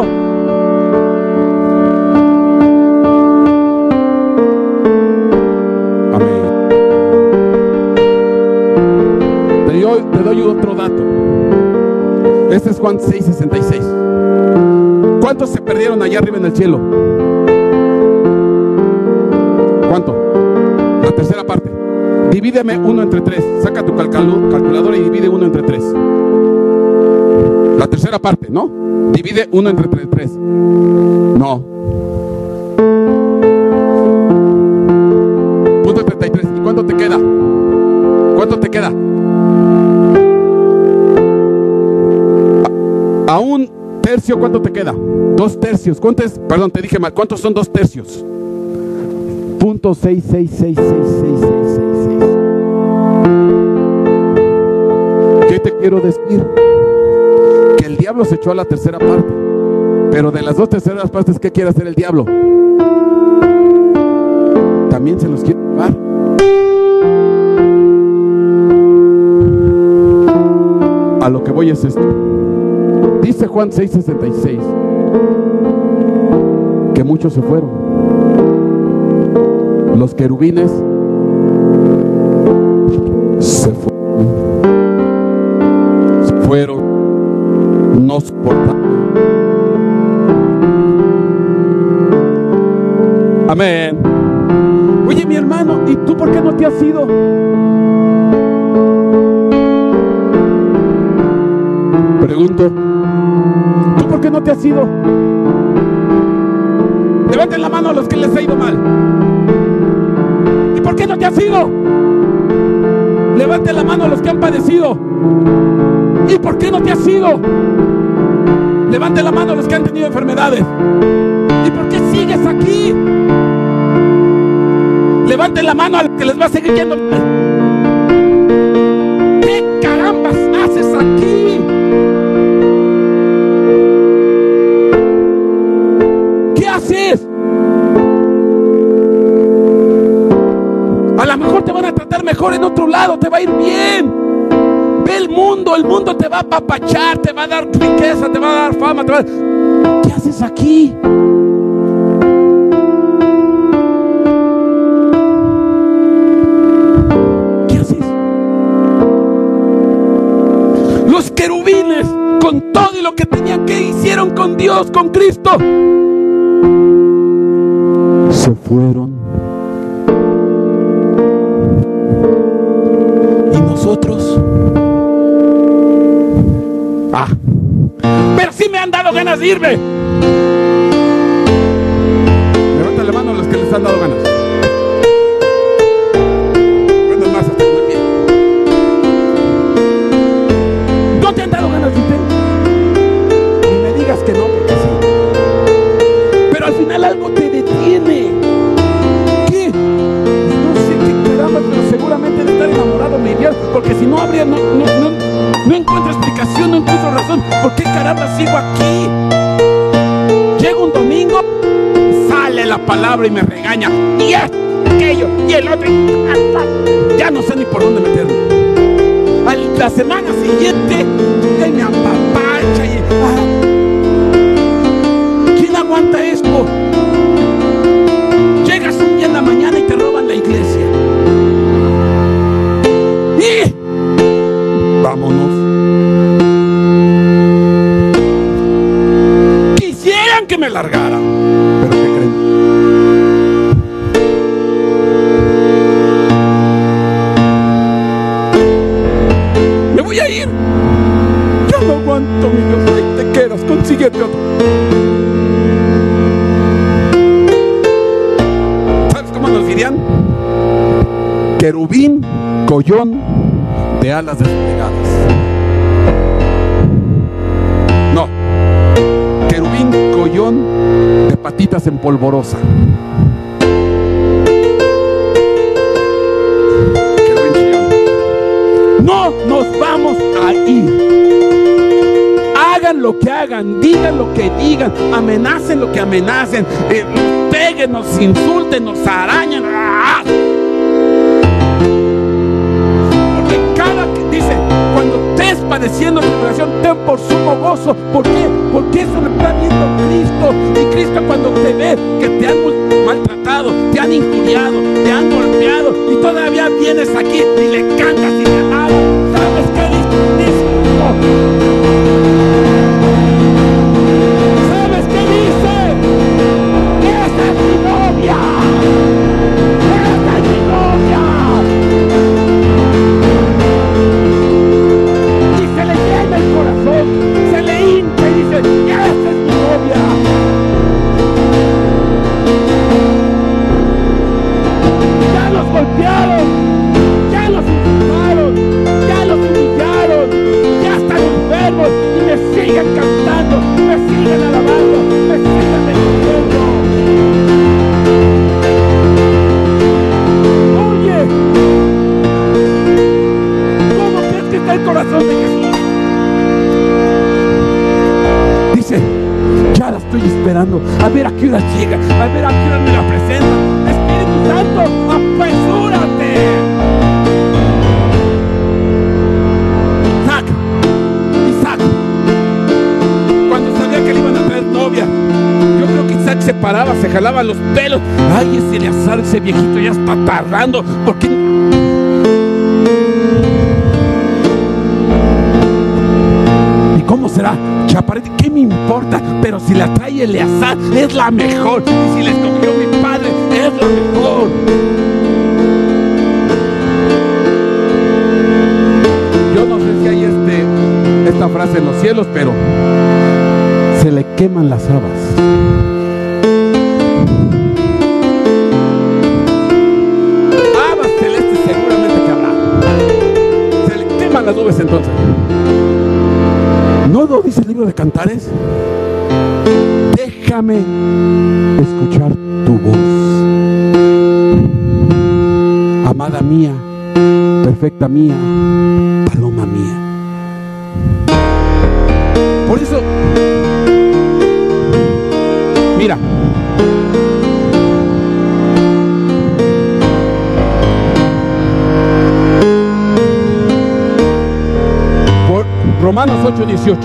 Amén. Te doy otro dato. Este es Juan 6:66. ¿Cuántos se perdieron allá arriba en el cielo? ¿Cuánto? La tercera parte. Divídeme 1 entre 3. Saca tu calculadora y divide 1 entre 3. La tercera parte, ¿no? Divide 1 entre 3. No. Punto 33. ¿Y cuánto te queda? ¿Cuánto te queda? A un tercio, ¿cuánto te queda? 2 tercios. ¿Cuánto es? Perdón, te dije mal. ¿Cuántos son 2 tercios? Punto 6666666. ¿Qué te quiero decir? Que el diablo se echó a la tercera parte. Pero de las 2 terceras partes, ¿qué quiere hacer el diablo? También se los quiere llevar. A lo que voy es esto. Dice Juan 6:66 que muchos se fueron. Los querubines se fueron, no soportaron. Amén. Oye, mi hermano, ¿y tú por qué no te has ido? Pregunto, ¿tú por qué no te has ido? Levanten la mano a los que les ha ido mal. ¿Y por qué no te has ido? Levanten la mano a los que han padecido. ¿Y por qué no te has ido? Levanten la mano a los que han tenido enfermedades. ¿Y por qué sigues aquí? Levanten la mano a los que les va a seguir yendo mal. ¿Qué carambas haces aquí? ¿Qué haces? A lo mejor te van a tratar mejor en otro lado, te va a ir bien. Ve el mundo te va a apapachar, te va a dar riqueza, te va a dar fama, ¿Qué haces aquí? ¿Qué haces? Los querubines, con todo y lo que tenían, ¿qué hicieron con Dios, con Cristo? Se fueron. ¿Y nosotros? Pero sí me han dado ganas de irme. Levanta la mano a los que les han dado ganas. Bueno, más hasta con el pie. ¿No te han dado ganas de irte? Ni me digas que no, porque sí. Pero al final algo te detiene. ¿Qué? No sé qué caramba, pero seguramente de estar enamorado me iría, porque si no habría, no encuentro explicación, no encuentro razón. ¿Por qué caramba sigo aquí? Llega un domingo, sale la palabra y me regaña, y aquello, y el otro, ya no sé ni por dónde meterme. A la semana siguiente, él me apapacha y... ¿quién aguanta esto? Llegas un día en la mañana y te roban la iglesia. Y vámonos. Quisieran que me largara, pero ¿qué creen? Me voy a ir. Ya no aguanto, mi Dios. Ahí te quedas, consíguete otro. ¿Sabes cómo nos dirían? Querubín, collón de alas desplegadas. No, querubín, collón de patitas en polvorosa. Querubín, chillón. No nos vamos a ir. Hagan lo que hagan, digan lo que digan, amenacen lo que amenacen, peguen, nos insulten, nos arañan. ¡Ah! Cuando estés padeciendo tribulación, ten por sumo gozo. ¿Por qué? Porque eso lo está viendo Cristo. Y Cristo, cuando te ve que te han maltratado, te han injuriado, te han golpeado, y todavía vienes aquí y le cantas y le alabas, ¿sabes qué dice? ¿Sabes qué dice? ¡Esa es mi novia! ¡Esa es mi novia! El corazón se le hincha y dice, ¡esa es mi novia! Ya los golpearon, ya los insultaron, ya los humillaron, ya están enfermos y me siguen cantando, me siguen alabando, me siguen bendiciendo. Oye, ¿cómo crees que está el corazón de Jesús? Ya la estoy esperando, a ver a qué hora llega, a ver a qué hora me la presenta. Espíritu Santo, apresúrate. Isaac, cuando sabía que le iban a traer novia, yo creo que Isaac se paraba, se jalaba los pelos. Ay, ese Eleazar, ese viejito ya está tardando, porque... ¿cómo será? Chaparrita, ¿qué me importa? Pero si la trae Eleazar, es la mejor. Y si la escogió mi padre, es la mejor. Yo no sé si hay esta frase en los cielos, pero se le queman las habas. Habas celestes seguramente que habrá. Se le queman las nubes entonces. ¿No lo dice el libro de Cantares? Déjame escuchar tu voz, amada mía, perfecta mía, paloma mía. Por eso, mira, Romanos 8:18.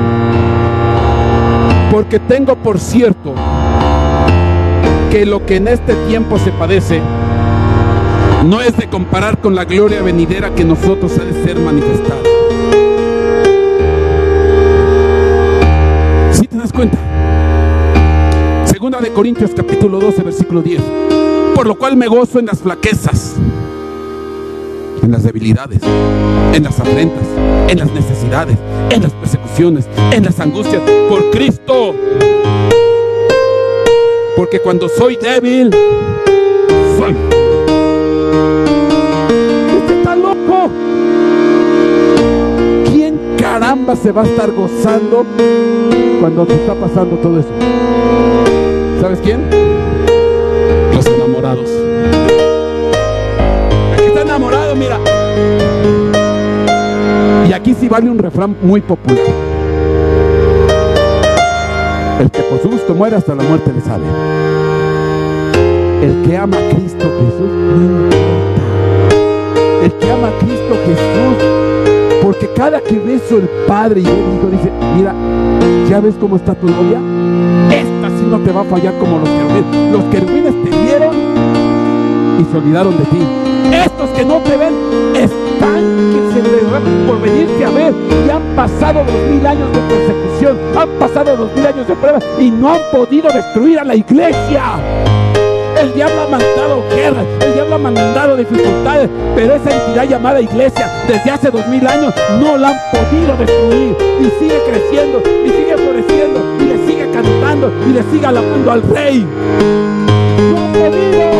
Porque tengo por cierto que lo que en este tiempo se padece no es de comparar con la gloria venidera que nosotros ha de ser manifestada. ¿Sí te das cuenta? Segunda de Corintios capítulo 12 versículo 10. Por lo cual me gozo en las flaquezas, en las debilidades, en las afrentas, en las necesidades, en las persecuciones, en las angustias, por Cristo. Porque cuando soy débil, soy. Usted está loco. ¿Quién caramba se va a estar gozando cuando te está pasando todo eso? ¿Sabes quién? Los enamorados. El que está enamorado, mira. Y aquí sí vale un refrán muy popular: el que por su gusto muere, hasta la muerte le sabe. El que ama a Cristo Jesús, no importa. El que ama a Cristo Jesús, porque cada que beso el Padre y el Hijo dice: mira, ¿ya ves cómo está tu novia? Esta sí no te va a fallar como los querubines. Los querubines te vieron y se olvidaron de ti. Estos que no te ven están que se les da por venirte a ver, y han pasado 2000 años de persecución, han pasado 2000 años de prueba y no han podido destruir a la iglesia. El diablo ha mandado guerras, el diablo ha mandado dificultades, pero esa entidad llamada iglesia desde hace 2000 años no la han podido destruir, y sigue creciendo y sigue floreciendo y le sigue cantando y le sigue alabando al Rey. ¡No han podido!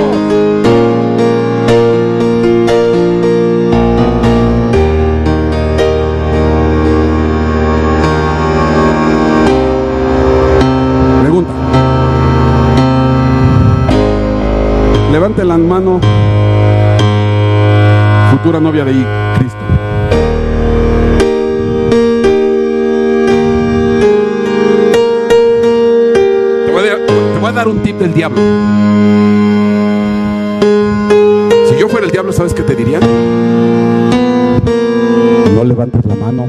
Levante la mano, futura novia de Cristo. Te voy a dar un tip del diablo. Si yo fuera el diablo, ¿sabes qué te diría? No levantes la mano.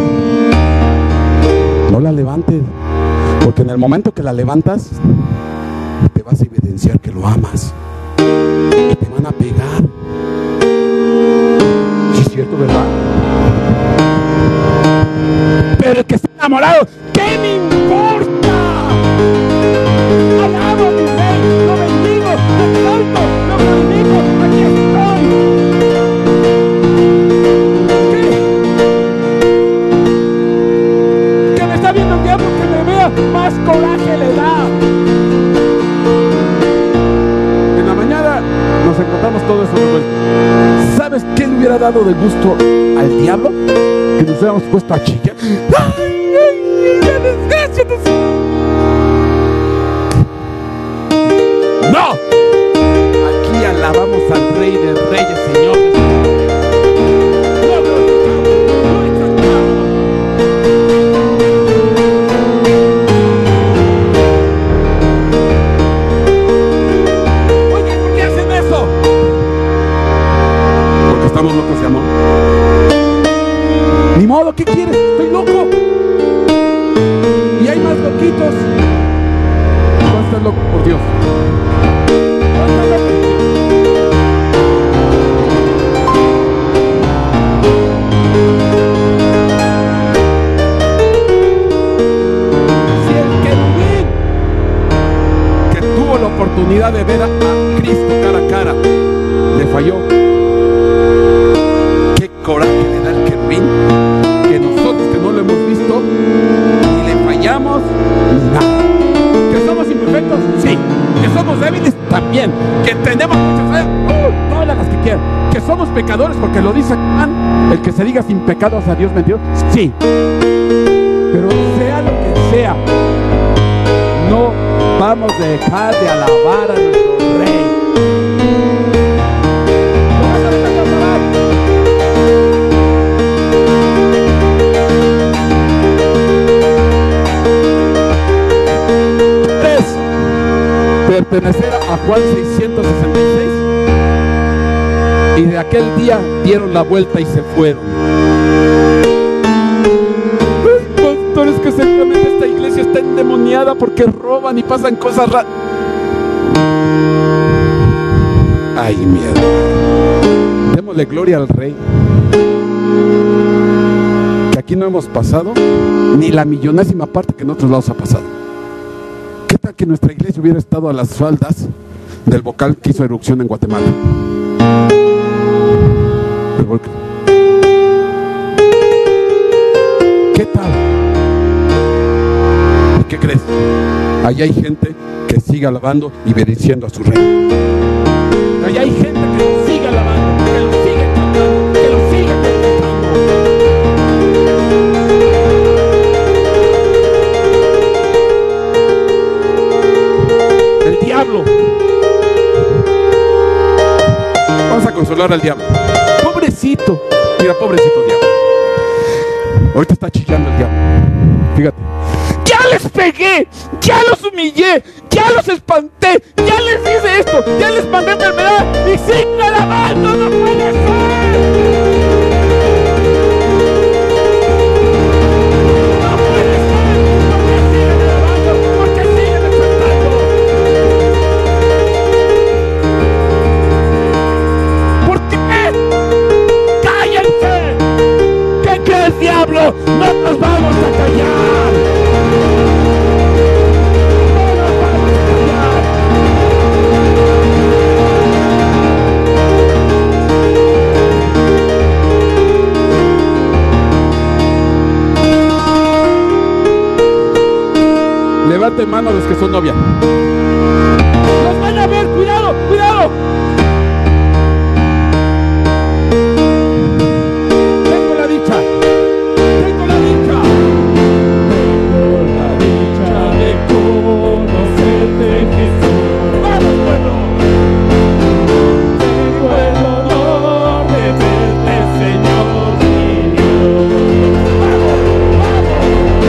No la levantes, porque en el momento que la levantas, te vas a evidenciar que lo amas. Y te van a pegar. Sí, es cierto, ¿verdad? Pero el que está enamorado, ¿qué me importa? Alabo a mi Rey, lo bendigo, lo exalto, lo glorifico, aquí estoy. ¿Qué? Que me está viendo el diablo, que me vea, más coraje le da. Nos encontramos todo eso revuelto. ¿Sabes qué le hubiera dado de gusto al diablo? Que nos hubiéramos puesto a chillar. ¡Ay, ay, qué desgracia! ¡No! Aquí alabamos al Rey de Reyes, Señor. Estamos locos de amor. Ni modo, ¿qué quieres? Estoy loco. Y hay más loquitos. ¿Cuál estás loco? Por Dios. ¿Cuál estás loco? Si el querubín que tuvo la oportunidad de ver a Cristo cara a cara le falló, coraje le da el querubín que nosotros, que no lo hemos visto ni le fallamos ni nada. Que somos imperfectos, sí. Que somos débiles, también. Que tenemos muchas fallas, todas las que quieran. Que somos pecadores, porque lo dice Juan, el que se diga sin pecados a Dios mentiroso, sí. Pero sea lo que sea, no vamos a dejar de alabar a nuestro Rey. Pertenecer a Juan 666, y de aquel día dieron la vuelta y se fueron. Pastores, que seguramente esta iglesia está endemoniada porque roban y pasan cosas raras. Ay, miedo. Démosle gloria al Rey, que aquí no hemos pasado ni la millonésima parte que en otros lados ha pasado. ¿Qué tal que nuestra iglesia hubiera estado a las faldas del volcán que hizo erupción en Guatemala? El volcán. tal? ¿Qué crees? Allá hay gente que sigue alabando y bendiciendo a su rey. Allá hay gente que lo sigue alabando, que lo sigue cantando, que lo sigue cantando. El diablo. Vamos a consolar al diablo. Pobrecito. Mira, pobrecito diablo. Ahorita está chillando el diablo. Fíjate. Ya les pegué, ya los humillé, ya los espanté, ya les hice esto, ya les mandé enfermedad y siguen alabando. No puede ser. No puede ser. Porque siguen alabando, porque siguen exaltando. ¿Por qué? ¡Cállense! ¿Qué crees, diablo? No nos vamos a callar. Levanten mano los que son novia. ¡Los van a ver! ¡Cuidado! ¡Cuidado! Tengo la dicha. Tengo la dicha. Tengo la dicha de conocerte, Jesús. ¡Vamos, pueblo! Tengo el honor de verte, Señor mi Dios. ¡Vamos! ¡Vamos!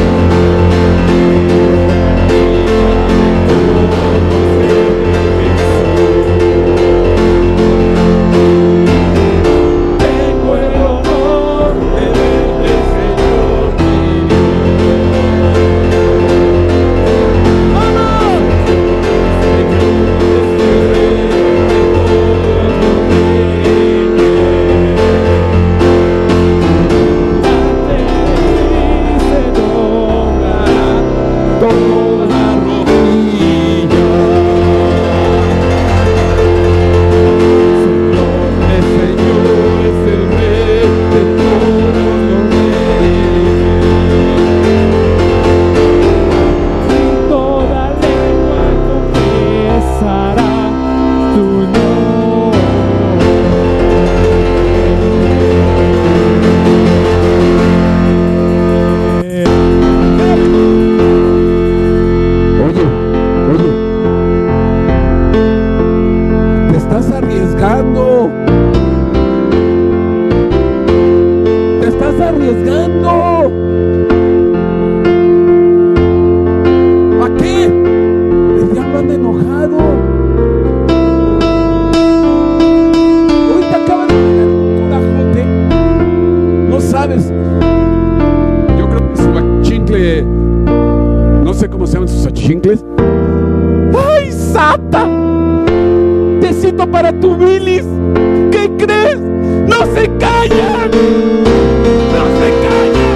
Chincles. ¡Ay, Sata! ¡Tecito para tu bilis! ¿Qué crees? ¡No se callan! ¡No se callan!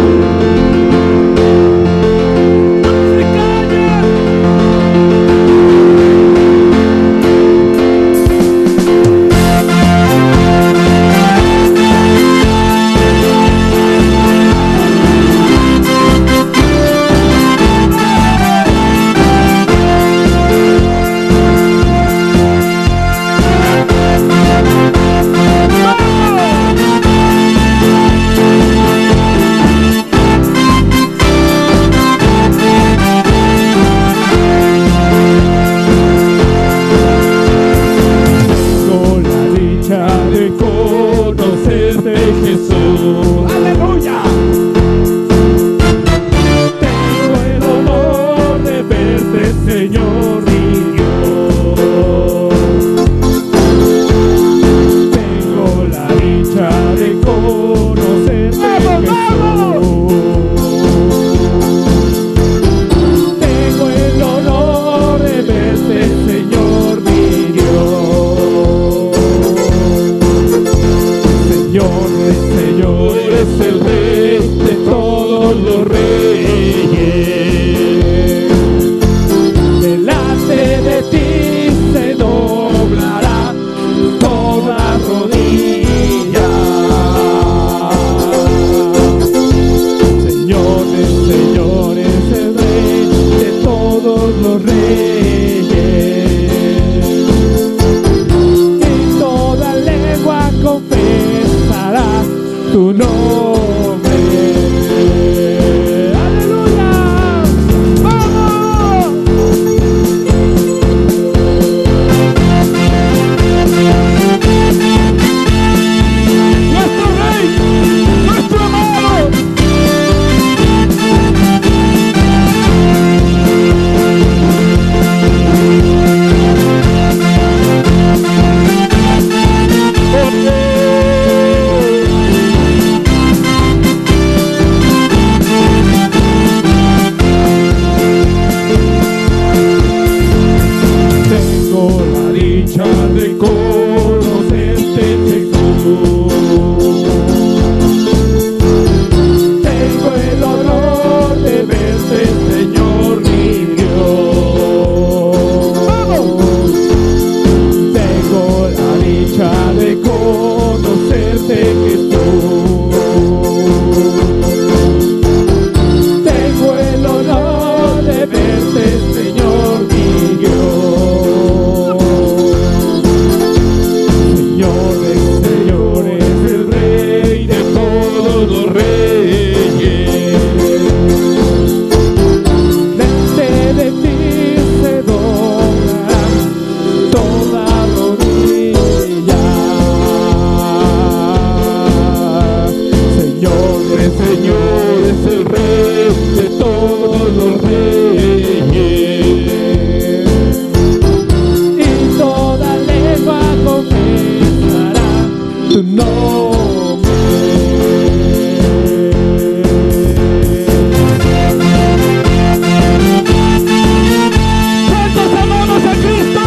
¡No se callan! todos los reyes, y toda lengua confesará tu nombre. ¡Aleluya! ¡Vamos! Nuestro Rey, nuestro amado. Tengo la dicha de conocerte, Jesús. Tengo el honor de verte, Señor mi Dios. ¡Vamos! Tengo la dicha de conocerte, Jesús. Tengo el honor de verte, Señor mi Dios. Señor de señores, el Rey de todos los reyes. Delante de ti se doblará toda rodilla. Señor de señores, el Rey de todos los reyes, y toda lengua confesará tu nombre. ¡Cuántos amamos a Cristo!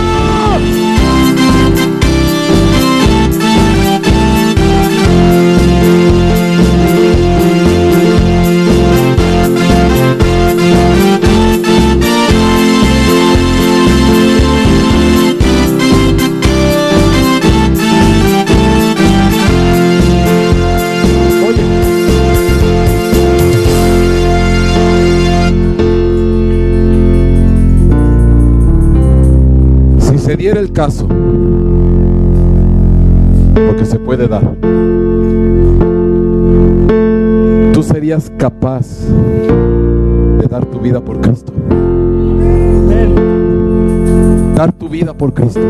Si se diera el caso, porque se puede dar, tú serías capaz de dar tu vida por Cristo. Dar tu vida por Cristo.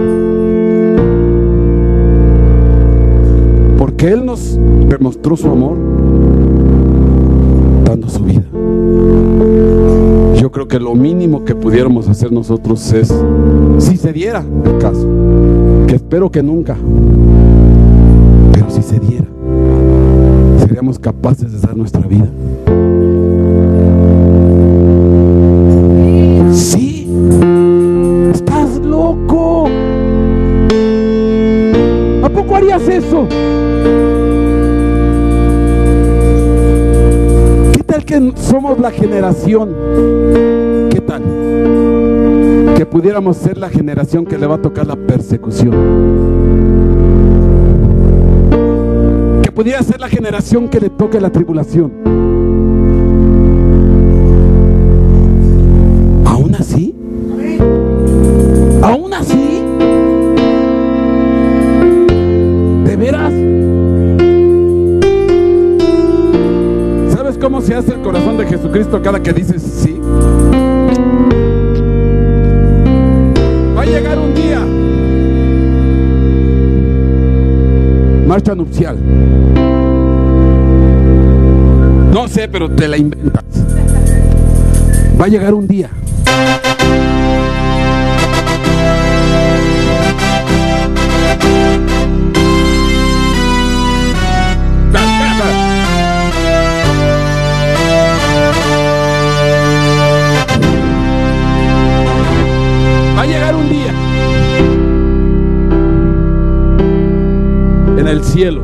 Porque Él nos demostró su amor dando su vida. Yo creo que lo mínimo que pudiéramos hacer nosotros es, si se diera el caso, que espero que nunca, pero si se diera, seríamos capaces de dar nuestra vida. Sí, estás loco. ¿A poco harías eso? ¿Qué tal que somos la generación? ¿Qué tal que pudiéramos ser la generación que le va a tocar la persecución? Que pudiera ser la generación que le toque la tribulación. ¿Aún así? ¿Aún así? ¿De veras? ¿Sabes cómo se hace el corazón de Jesucristo cada que dices sí? Va a llegar un día, marcha nupcial. No sé, pero te la inventas. Va a llegar un día. Va a llegar un día en el cielo.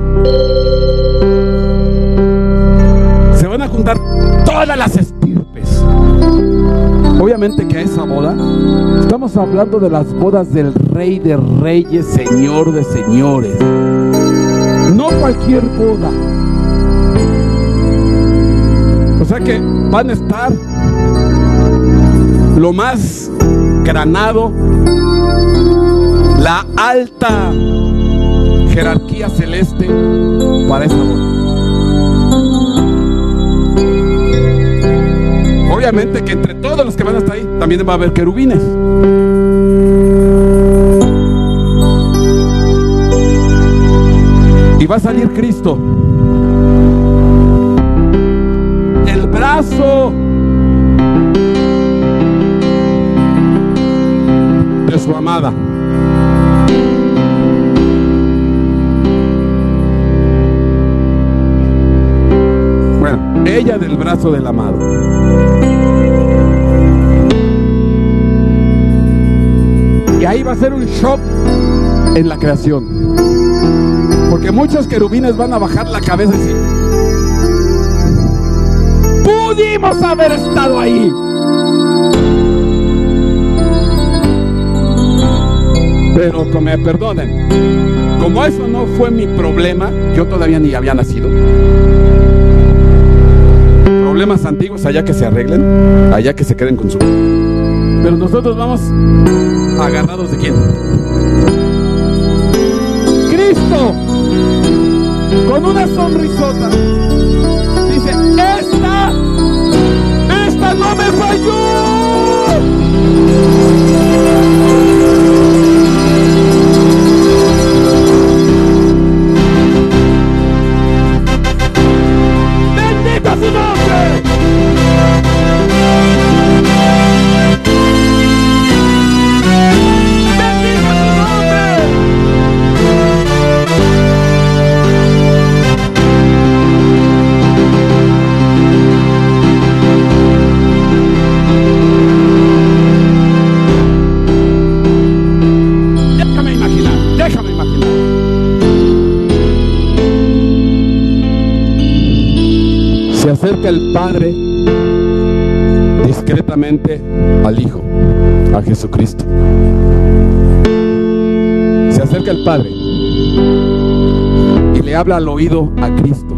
Se van a juntar todas las estirpes. Obviamente que a esa boda, estamos hablando de las bodas del Rey de Reyes, Señor de Señores. No cualquier boda. O sea que van a estar lo más granado, la alta jerarquía celeste para esa boda. Obviamente que entre todos los que van hasta ahí también va a haber querubines. Y va a salir Cristo, el brazo de su amada. Bueno, ella del brazo del amado. Y ahí va a ser un shock en la creación, porque muchos querubines van a bajar la cabeza y decir: pudimos haber estado ahí. Pero que me perdonen, como eso no fue mi problema, yo todavía ni había nacido. Problemas antiguos, allá que se arreglen, allá que se queden con su... Pero nosotros vamos agarrados ¿de quién? Cristo, con una sonrisota, dice: esta no me falló. ¡Bendito su nombre! Déjame imaginar. Se acerca el Padre discretamente al Hijo, a Jesucristo. Se acerca el Padre y le habla al oído a Cristo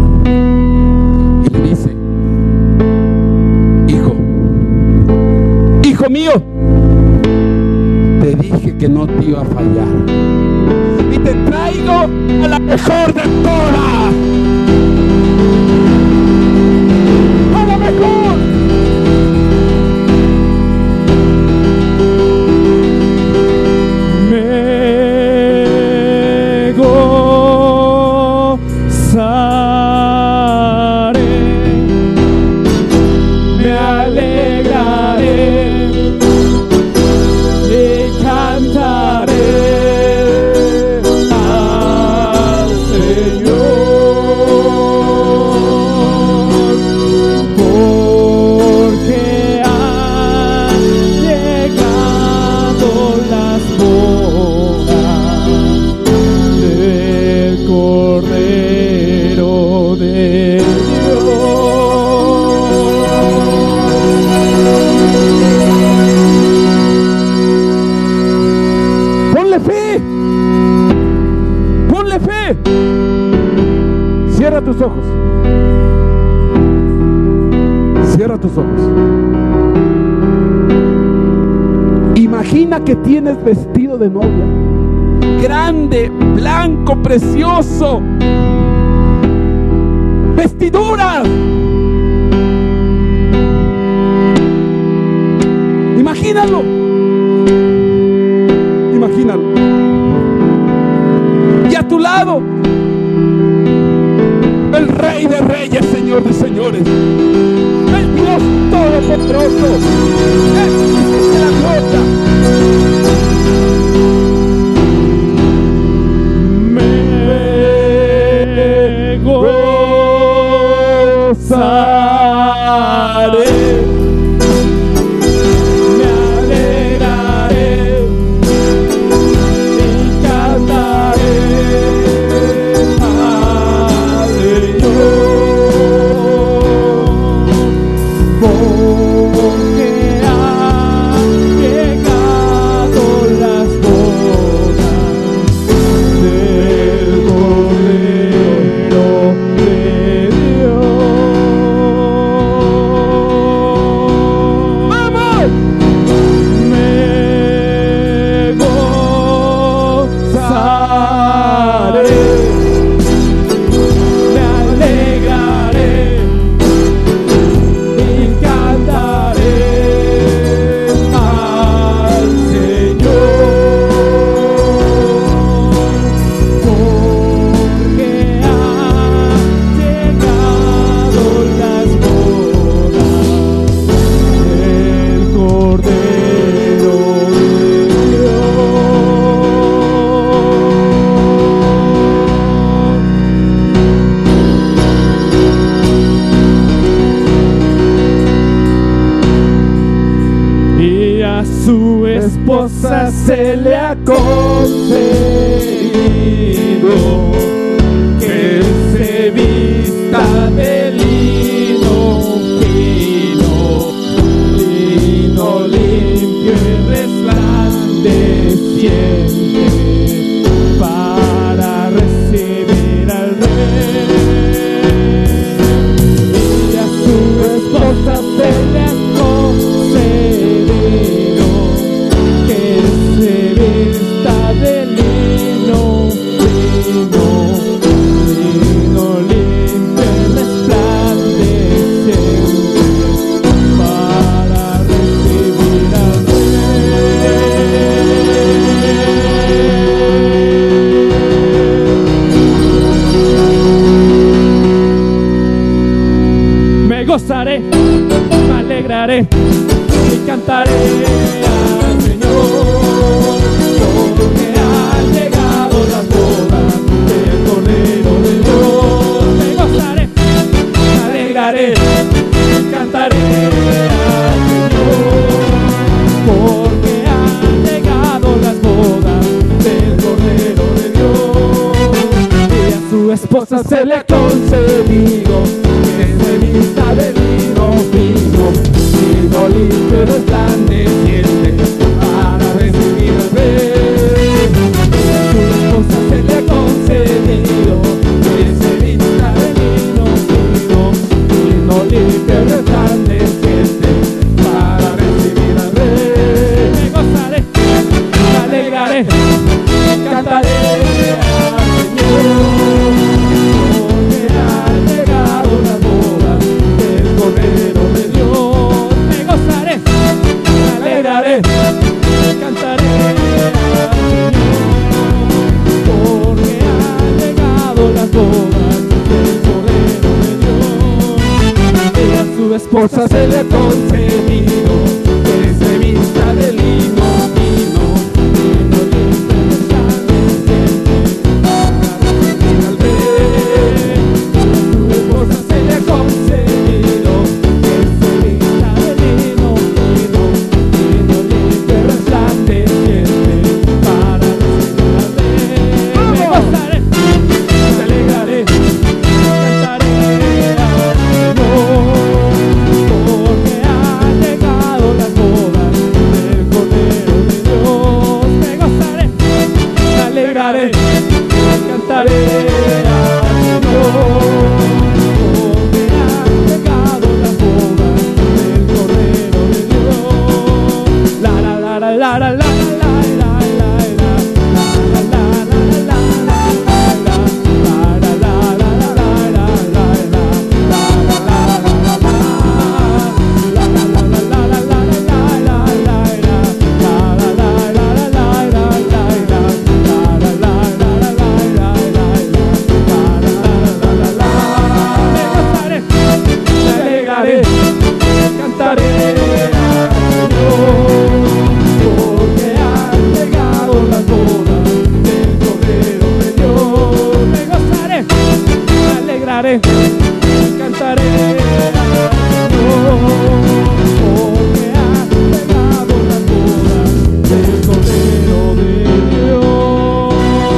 y le dice: Hijo mío, te dije que no te iba a fallar, y te traigo a la mejor de todas, a la mejor. Me gozaré, me alegraré y cantaré al Señor, porque han llegado las bodas del Cordero de Ponle fe, ponle fe. Cierra tus ojos, cierra tus ojos. Imagina que tienes vestido de novia, grande, blanco, precioso, vestiduras. Imagínalo, imagínalo. Y a tu lado, el Rey de Reyes, Señor de Señores, el Dios Todopoderoso, el Jesús de la gloria. Me gozaré, me alegraré y cantaré al Señor, porque su esposa se le ha concedido que se vista de lino fino, lino limpio y resplandeciente, para recibir al rey. Y a su esposa se le ha concedido que se vista de lino fino, lino limpio y resplandeciente, para recibir al rey. Me gozaré, me alegraré y cantaré al Señor, porque han llegado las bodas del Cordero de Dios. Me gozaré, me alegraré y cantaré al Señor, porque han llegado las bodas del Cordero de Dios. Y a su esposa se le ha concedido que se vista de lino fino, lino limpio y resplandeciente, para recibir al rey. A su esposa se le ha concedido que se vista de lino fino, lino limpio y resplandeciente, para recibir al rey. Me gozaré, me alegraré, cantaré al Señor, porque han llegado las bodas del Cordero de Dios. Me gozaré, me alegraré, cantaré al Señor, porque han llegado las bodas del Cordero de Dios. Y a su esposa se le ha concedido que se vista de lino fino, lino limpio y resplandeciente, para recibir al rey. A su esposa se le ha concedido que se vista de lino fino, lino limpio y resplandeciente, para recibir al rey. Me gozaré, me alegraré, cantaré al Señor, porque han llegado las bodas del Cordero de Dios. Me gozaré, me alegraré, cantaré al Señor, porque han llegado las bodas del Cordero de Dios. La la la la la la la la la la la la la cantaré al Señor, porque han llegado las bodas del Cordero de Dios. Me gozaré, me alegraré, cantaré al Señor, porque han llegado las bodas del Cordero de Dios.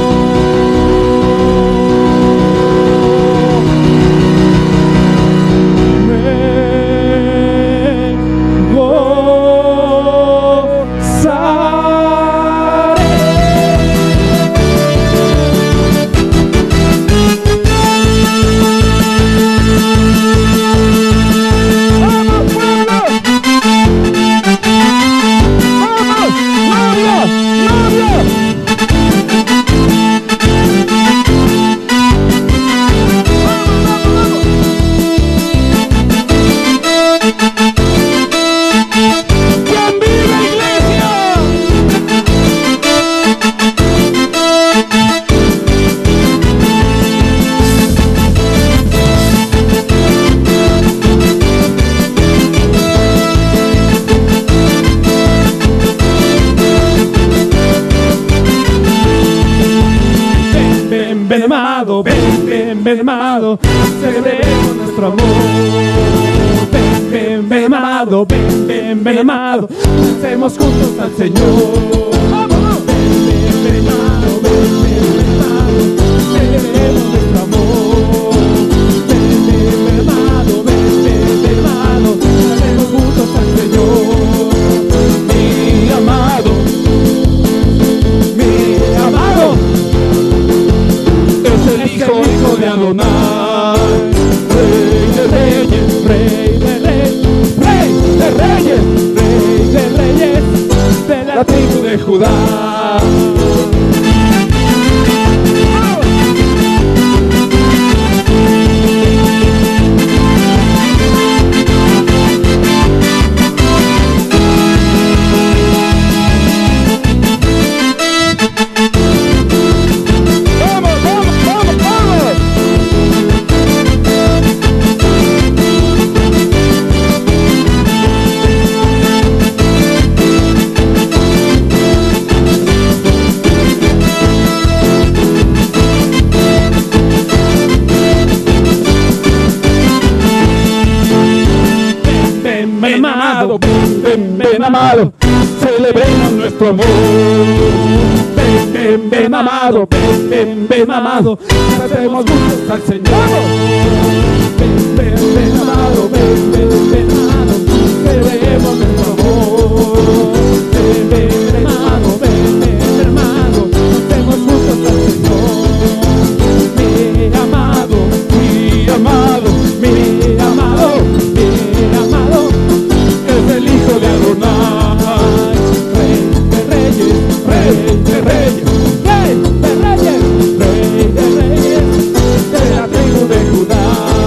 Ven amado, ven amado, celebremos nuestro amor. Ven ven, ven, amado, ven, ven, ven, amado, hacemos juntos al Señor. Ven, ven, amado, ven, ven, amado, celebremos nuestro amor. Ven, ven, amado, ven, ven, amado, hacemos juntos al Señor. Mi amado, es el hijo de Adonai, Rey de reyes, Rey de reyes, Rey de reyes, Rey de reyes, de la tribu de Judá. Ven, amado, celebremos nuestro amor. Ven, ven, amado, ven, amado, hacemos juntos al Señor. Ven, amado, ven, amado, celebremos nuestro amor. Ven, amado, ven, amado, hacemos juntos al Señor. Mi amado, mi amado, mi amado, mi amado, es el hijo de Adonai, Rey de reyes, Rey de reyes, Rey de reyes, Rey de reyes, de la tribu de Judá.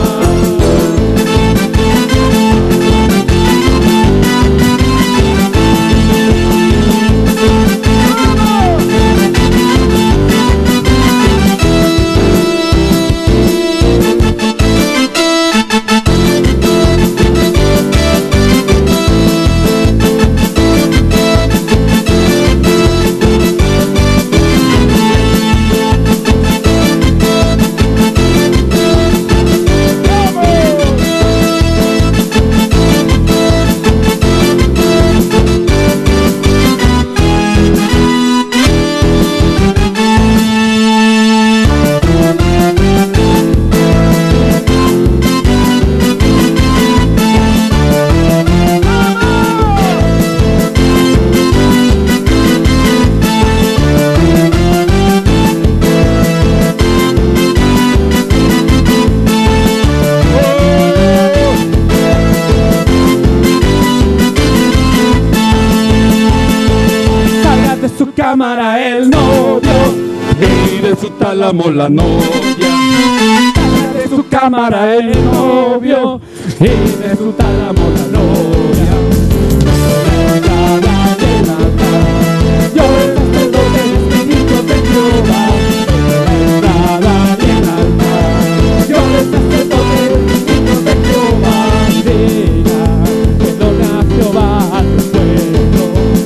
Cámara el novio y de su tálamo la novia. De su cámara el novio y de su tálamo la novia. Yo el sacerdote del Espíritu de Jehová. Yo el sacerdote del Espíritu de Jehová. Diga que adora a Jehová a tu pueblo.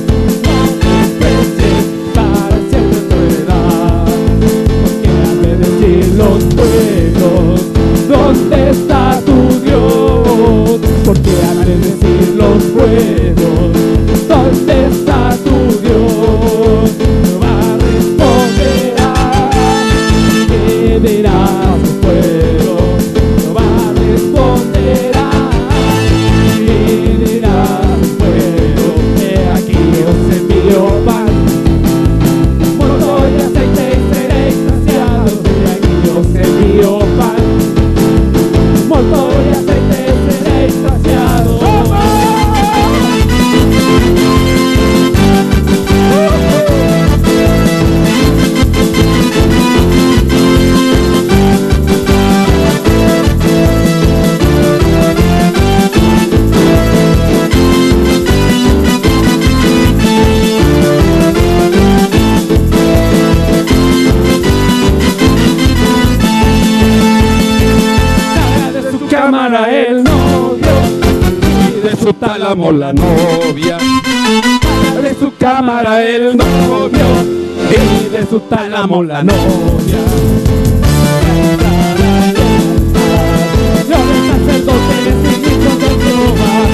Los pueblos, ¿dónde está tu Dios? Porque han de decir los pueblos, ¿dónde está tu Dios? Jehová responderá, ¿qué dirás tu pueblo? Jehová responderá, ¿qué dirás tu pueblo? He aquí os envío pan, mosto y aceite y seréis saciados. Os envío pan, molto y aceite, seréis saciados. Cámara el novio y de su tálamo la novia. De su cámara el novio y de su tálamo la novia. Yo el sacerdote del Espíritu de Jehová.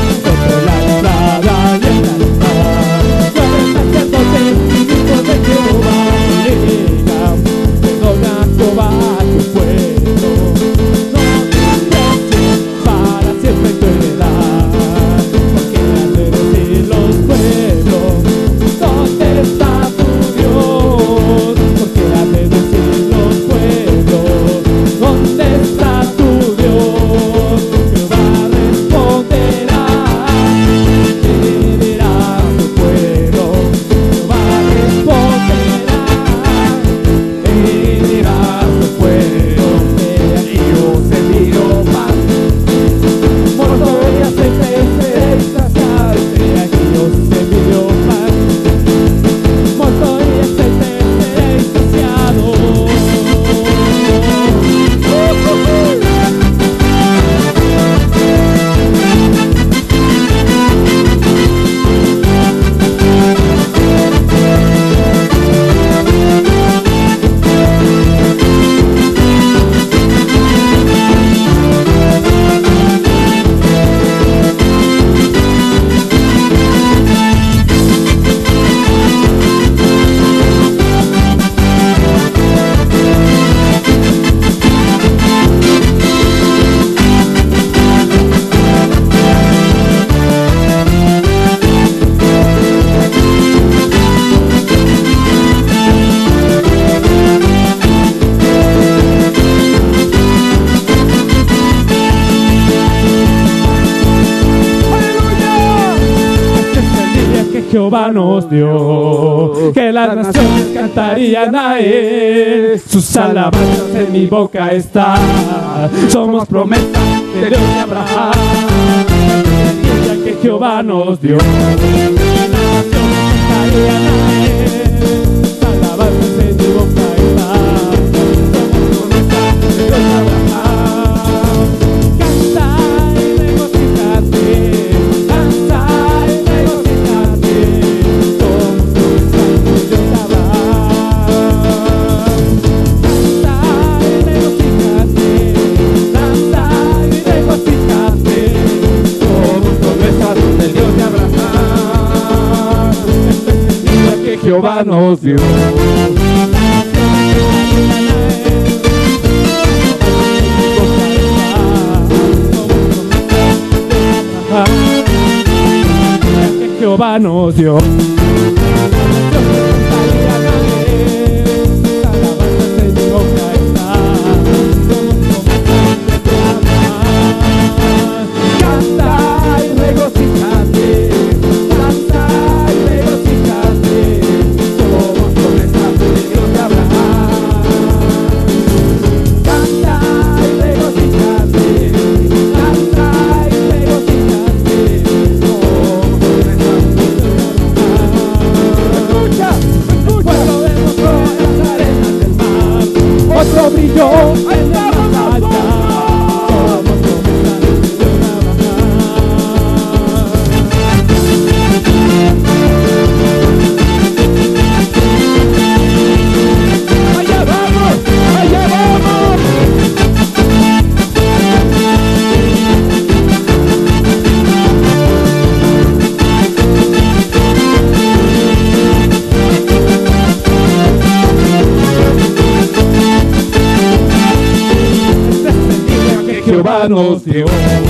Jehová nos dio, que las naciones cantarían a Él. Sus alabanzas en mi boca están, somos promesa de Dios de Abraham. Ya que Jehová nos dio, las naciones cantarían a Él. Sus alabanzas en mi boca están, somos promesa de Dios de Abraham. Canta y regocíjate, canta y regocíjate, somos promesa de Dios de Abraham. Canta y regocíjate, canta y regocíjate, somos promesa del Dios de Abraham. Este es el día que Jehová nos dio. Que Jehová nos dio. Canta y regocíjate, canta y regocíjate, somos promesas de Dios de Abraham. Canta y regocíjate, canta y regocíjate, somos promesas de Dios de Abraham. Escucha, escucha. Pueblo demostró en las arenas del mar, otro brilló en la batalla. Somos promesas de Dios de Abraham. ¡Allá vamos! ¡Allá vamos! Este es el día que Jehová nos dio.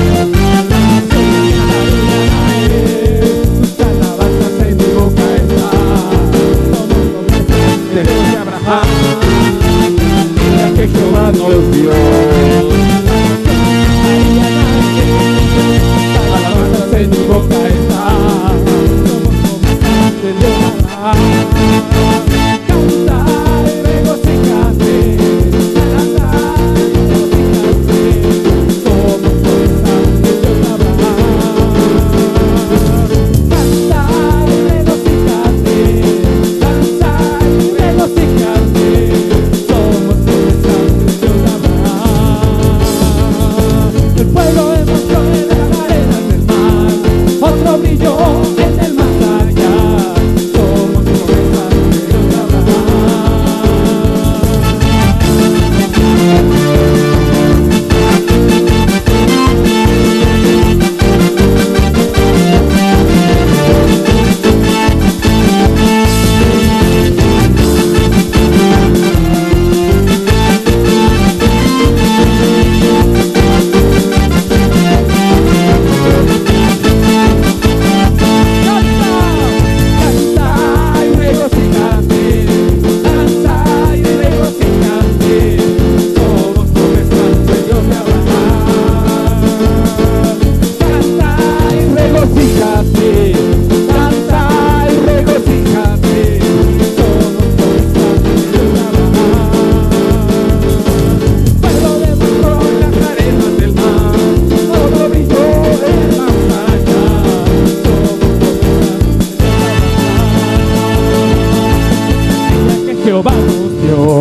Sus alabanzas en mi boca están, somos promesas de Dios de Abraham. Ya que Jehová nos dio. Sus alabanzas en mi boca están, somos promesas de Dios de Abraham. Canta y regocíjate, canta y regocíjate, somos promesas de Dios de Abraham. Canta y regocíjate, canta y regocíjate, somos promesas de Dios de Abraham. El pueblo demostró en las arenas del mar, otro brilló en el más allá, somos promesas de Dios de Abraham. Canta y regocíjate, canta y regocíjate, somos promesas de Dios de Abraham. Canta y regocíjate, canta y regocíjate, somos promesas de Dios de Abraham. Pueblo demostró en las arenas del mar, otro brilló en más allá, somos promesas de Dios de Abraham. Que Jehová nos dio.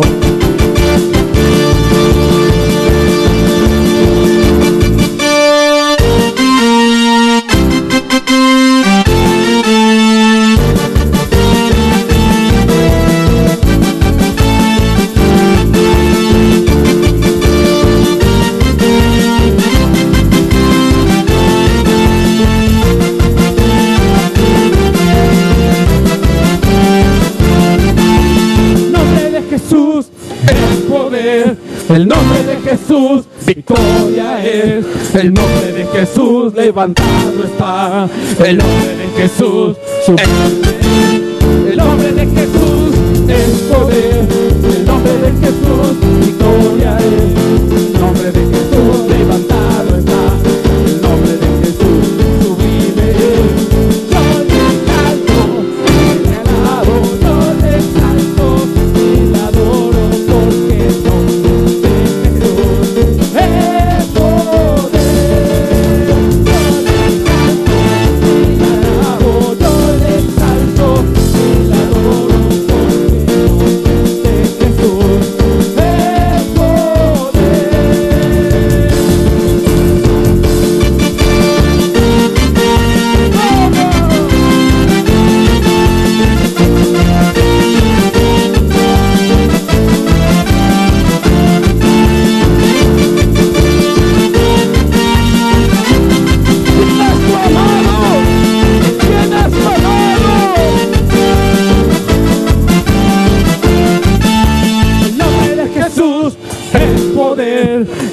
Nombre de Jesús es poder, el nombre de Jesús victoria es, el nombre de Jesús levantado está, el nombre de Jesús su el nombre de Jesús es poder, el nombre de Jesús victoria es, el nombre de Jesús levantado está, el nombre de Jesús sublime es. Yo le canto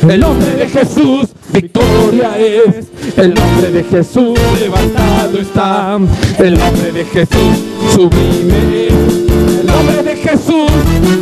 El nombre de Jesús, victoria es. El nombre de Jesús, levantado está. El nombre de Jesús, sublime es. El nombre de Jesús,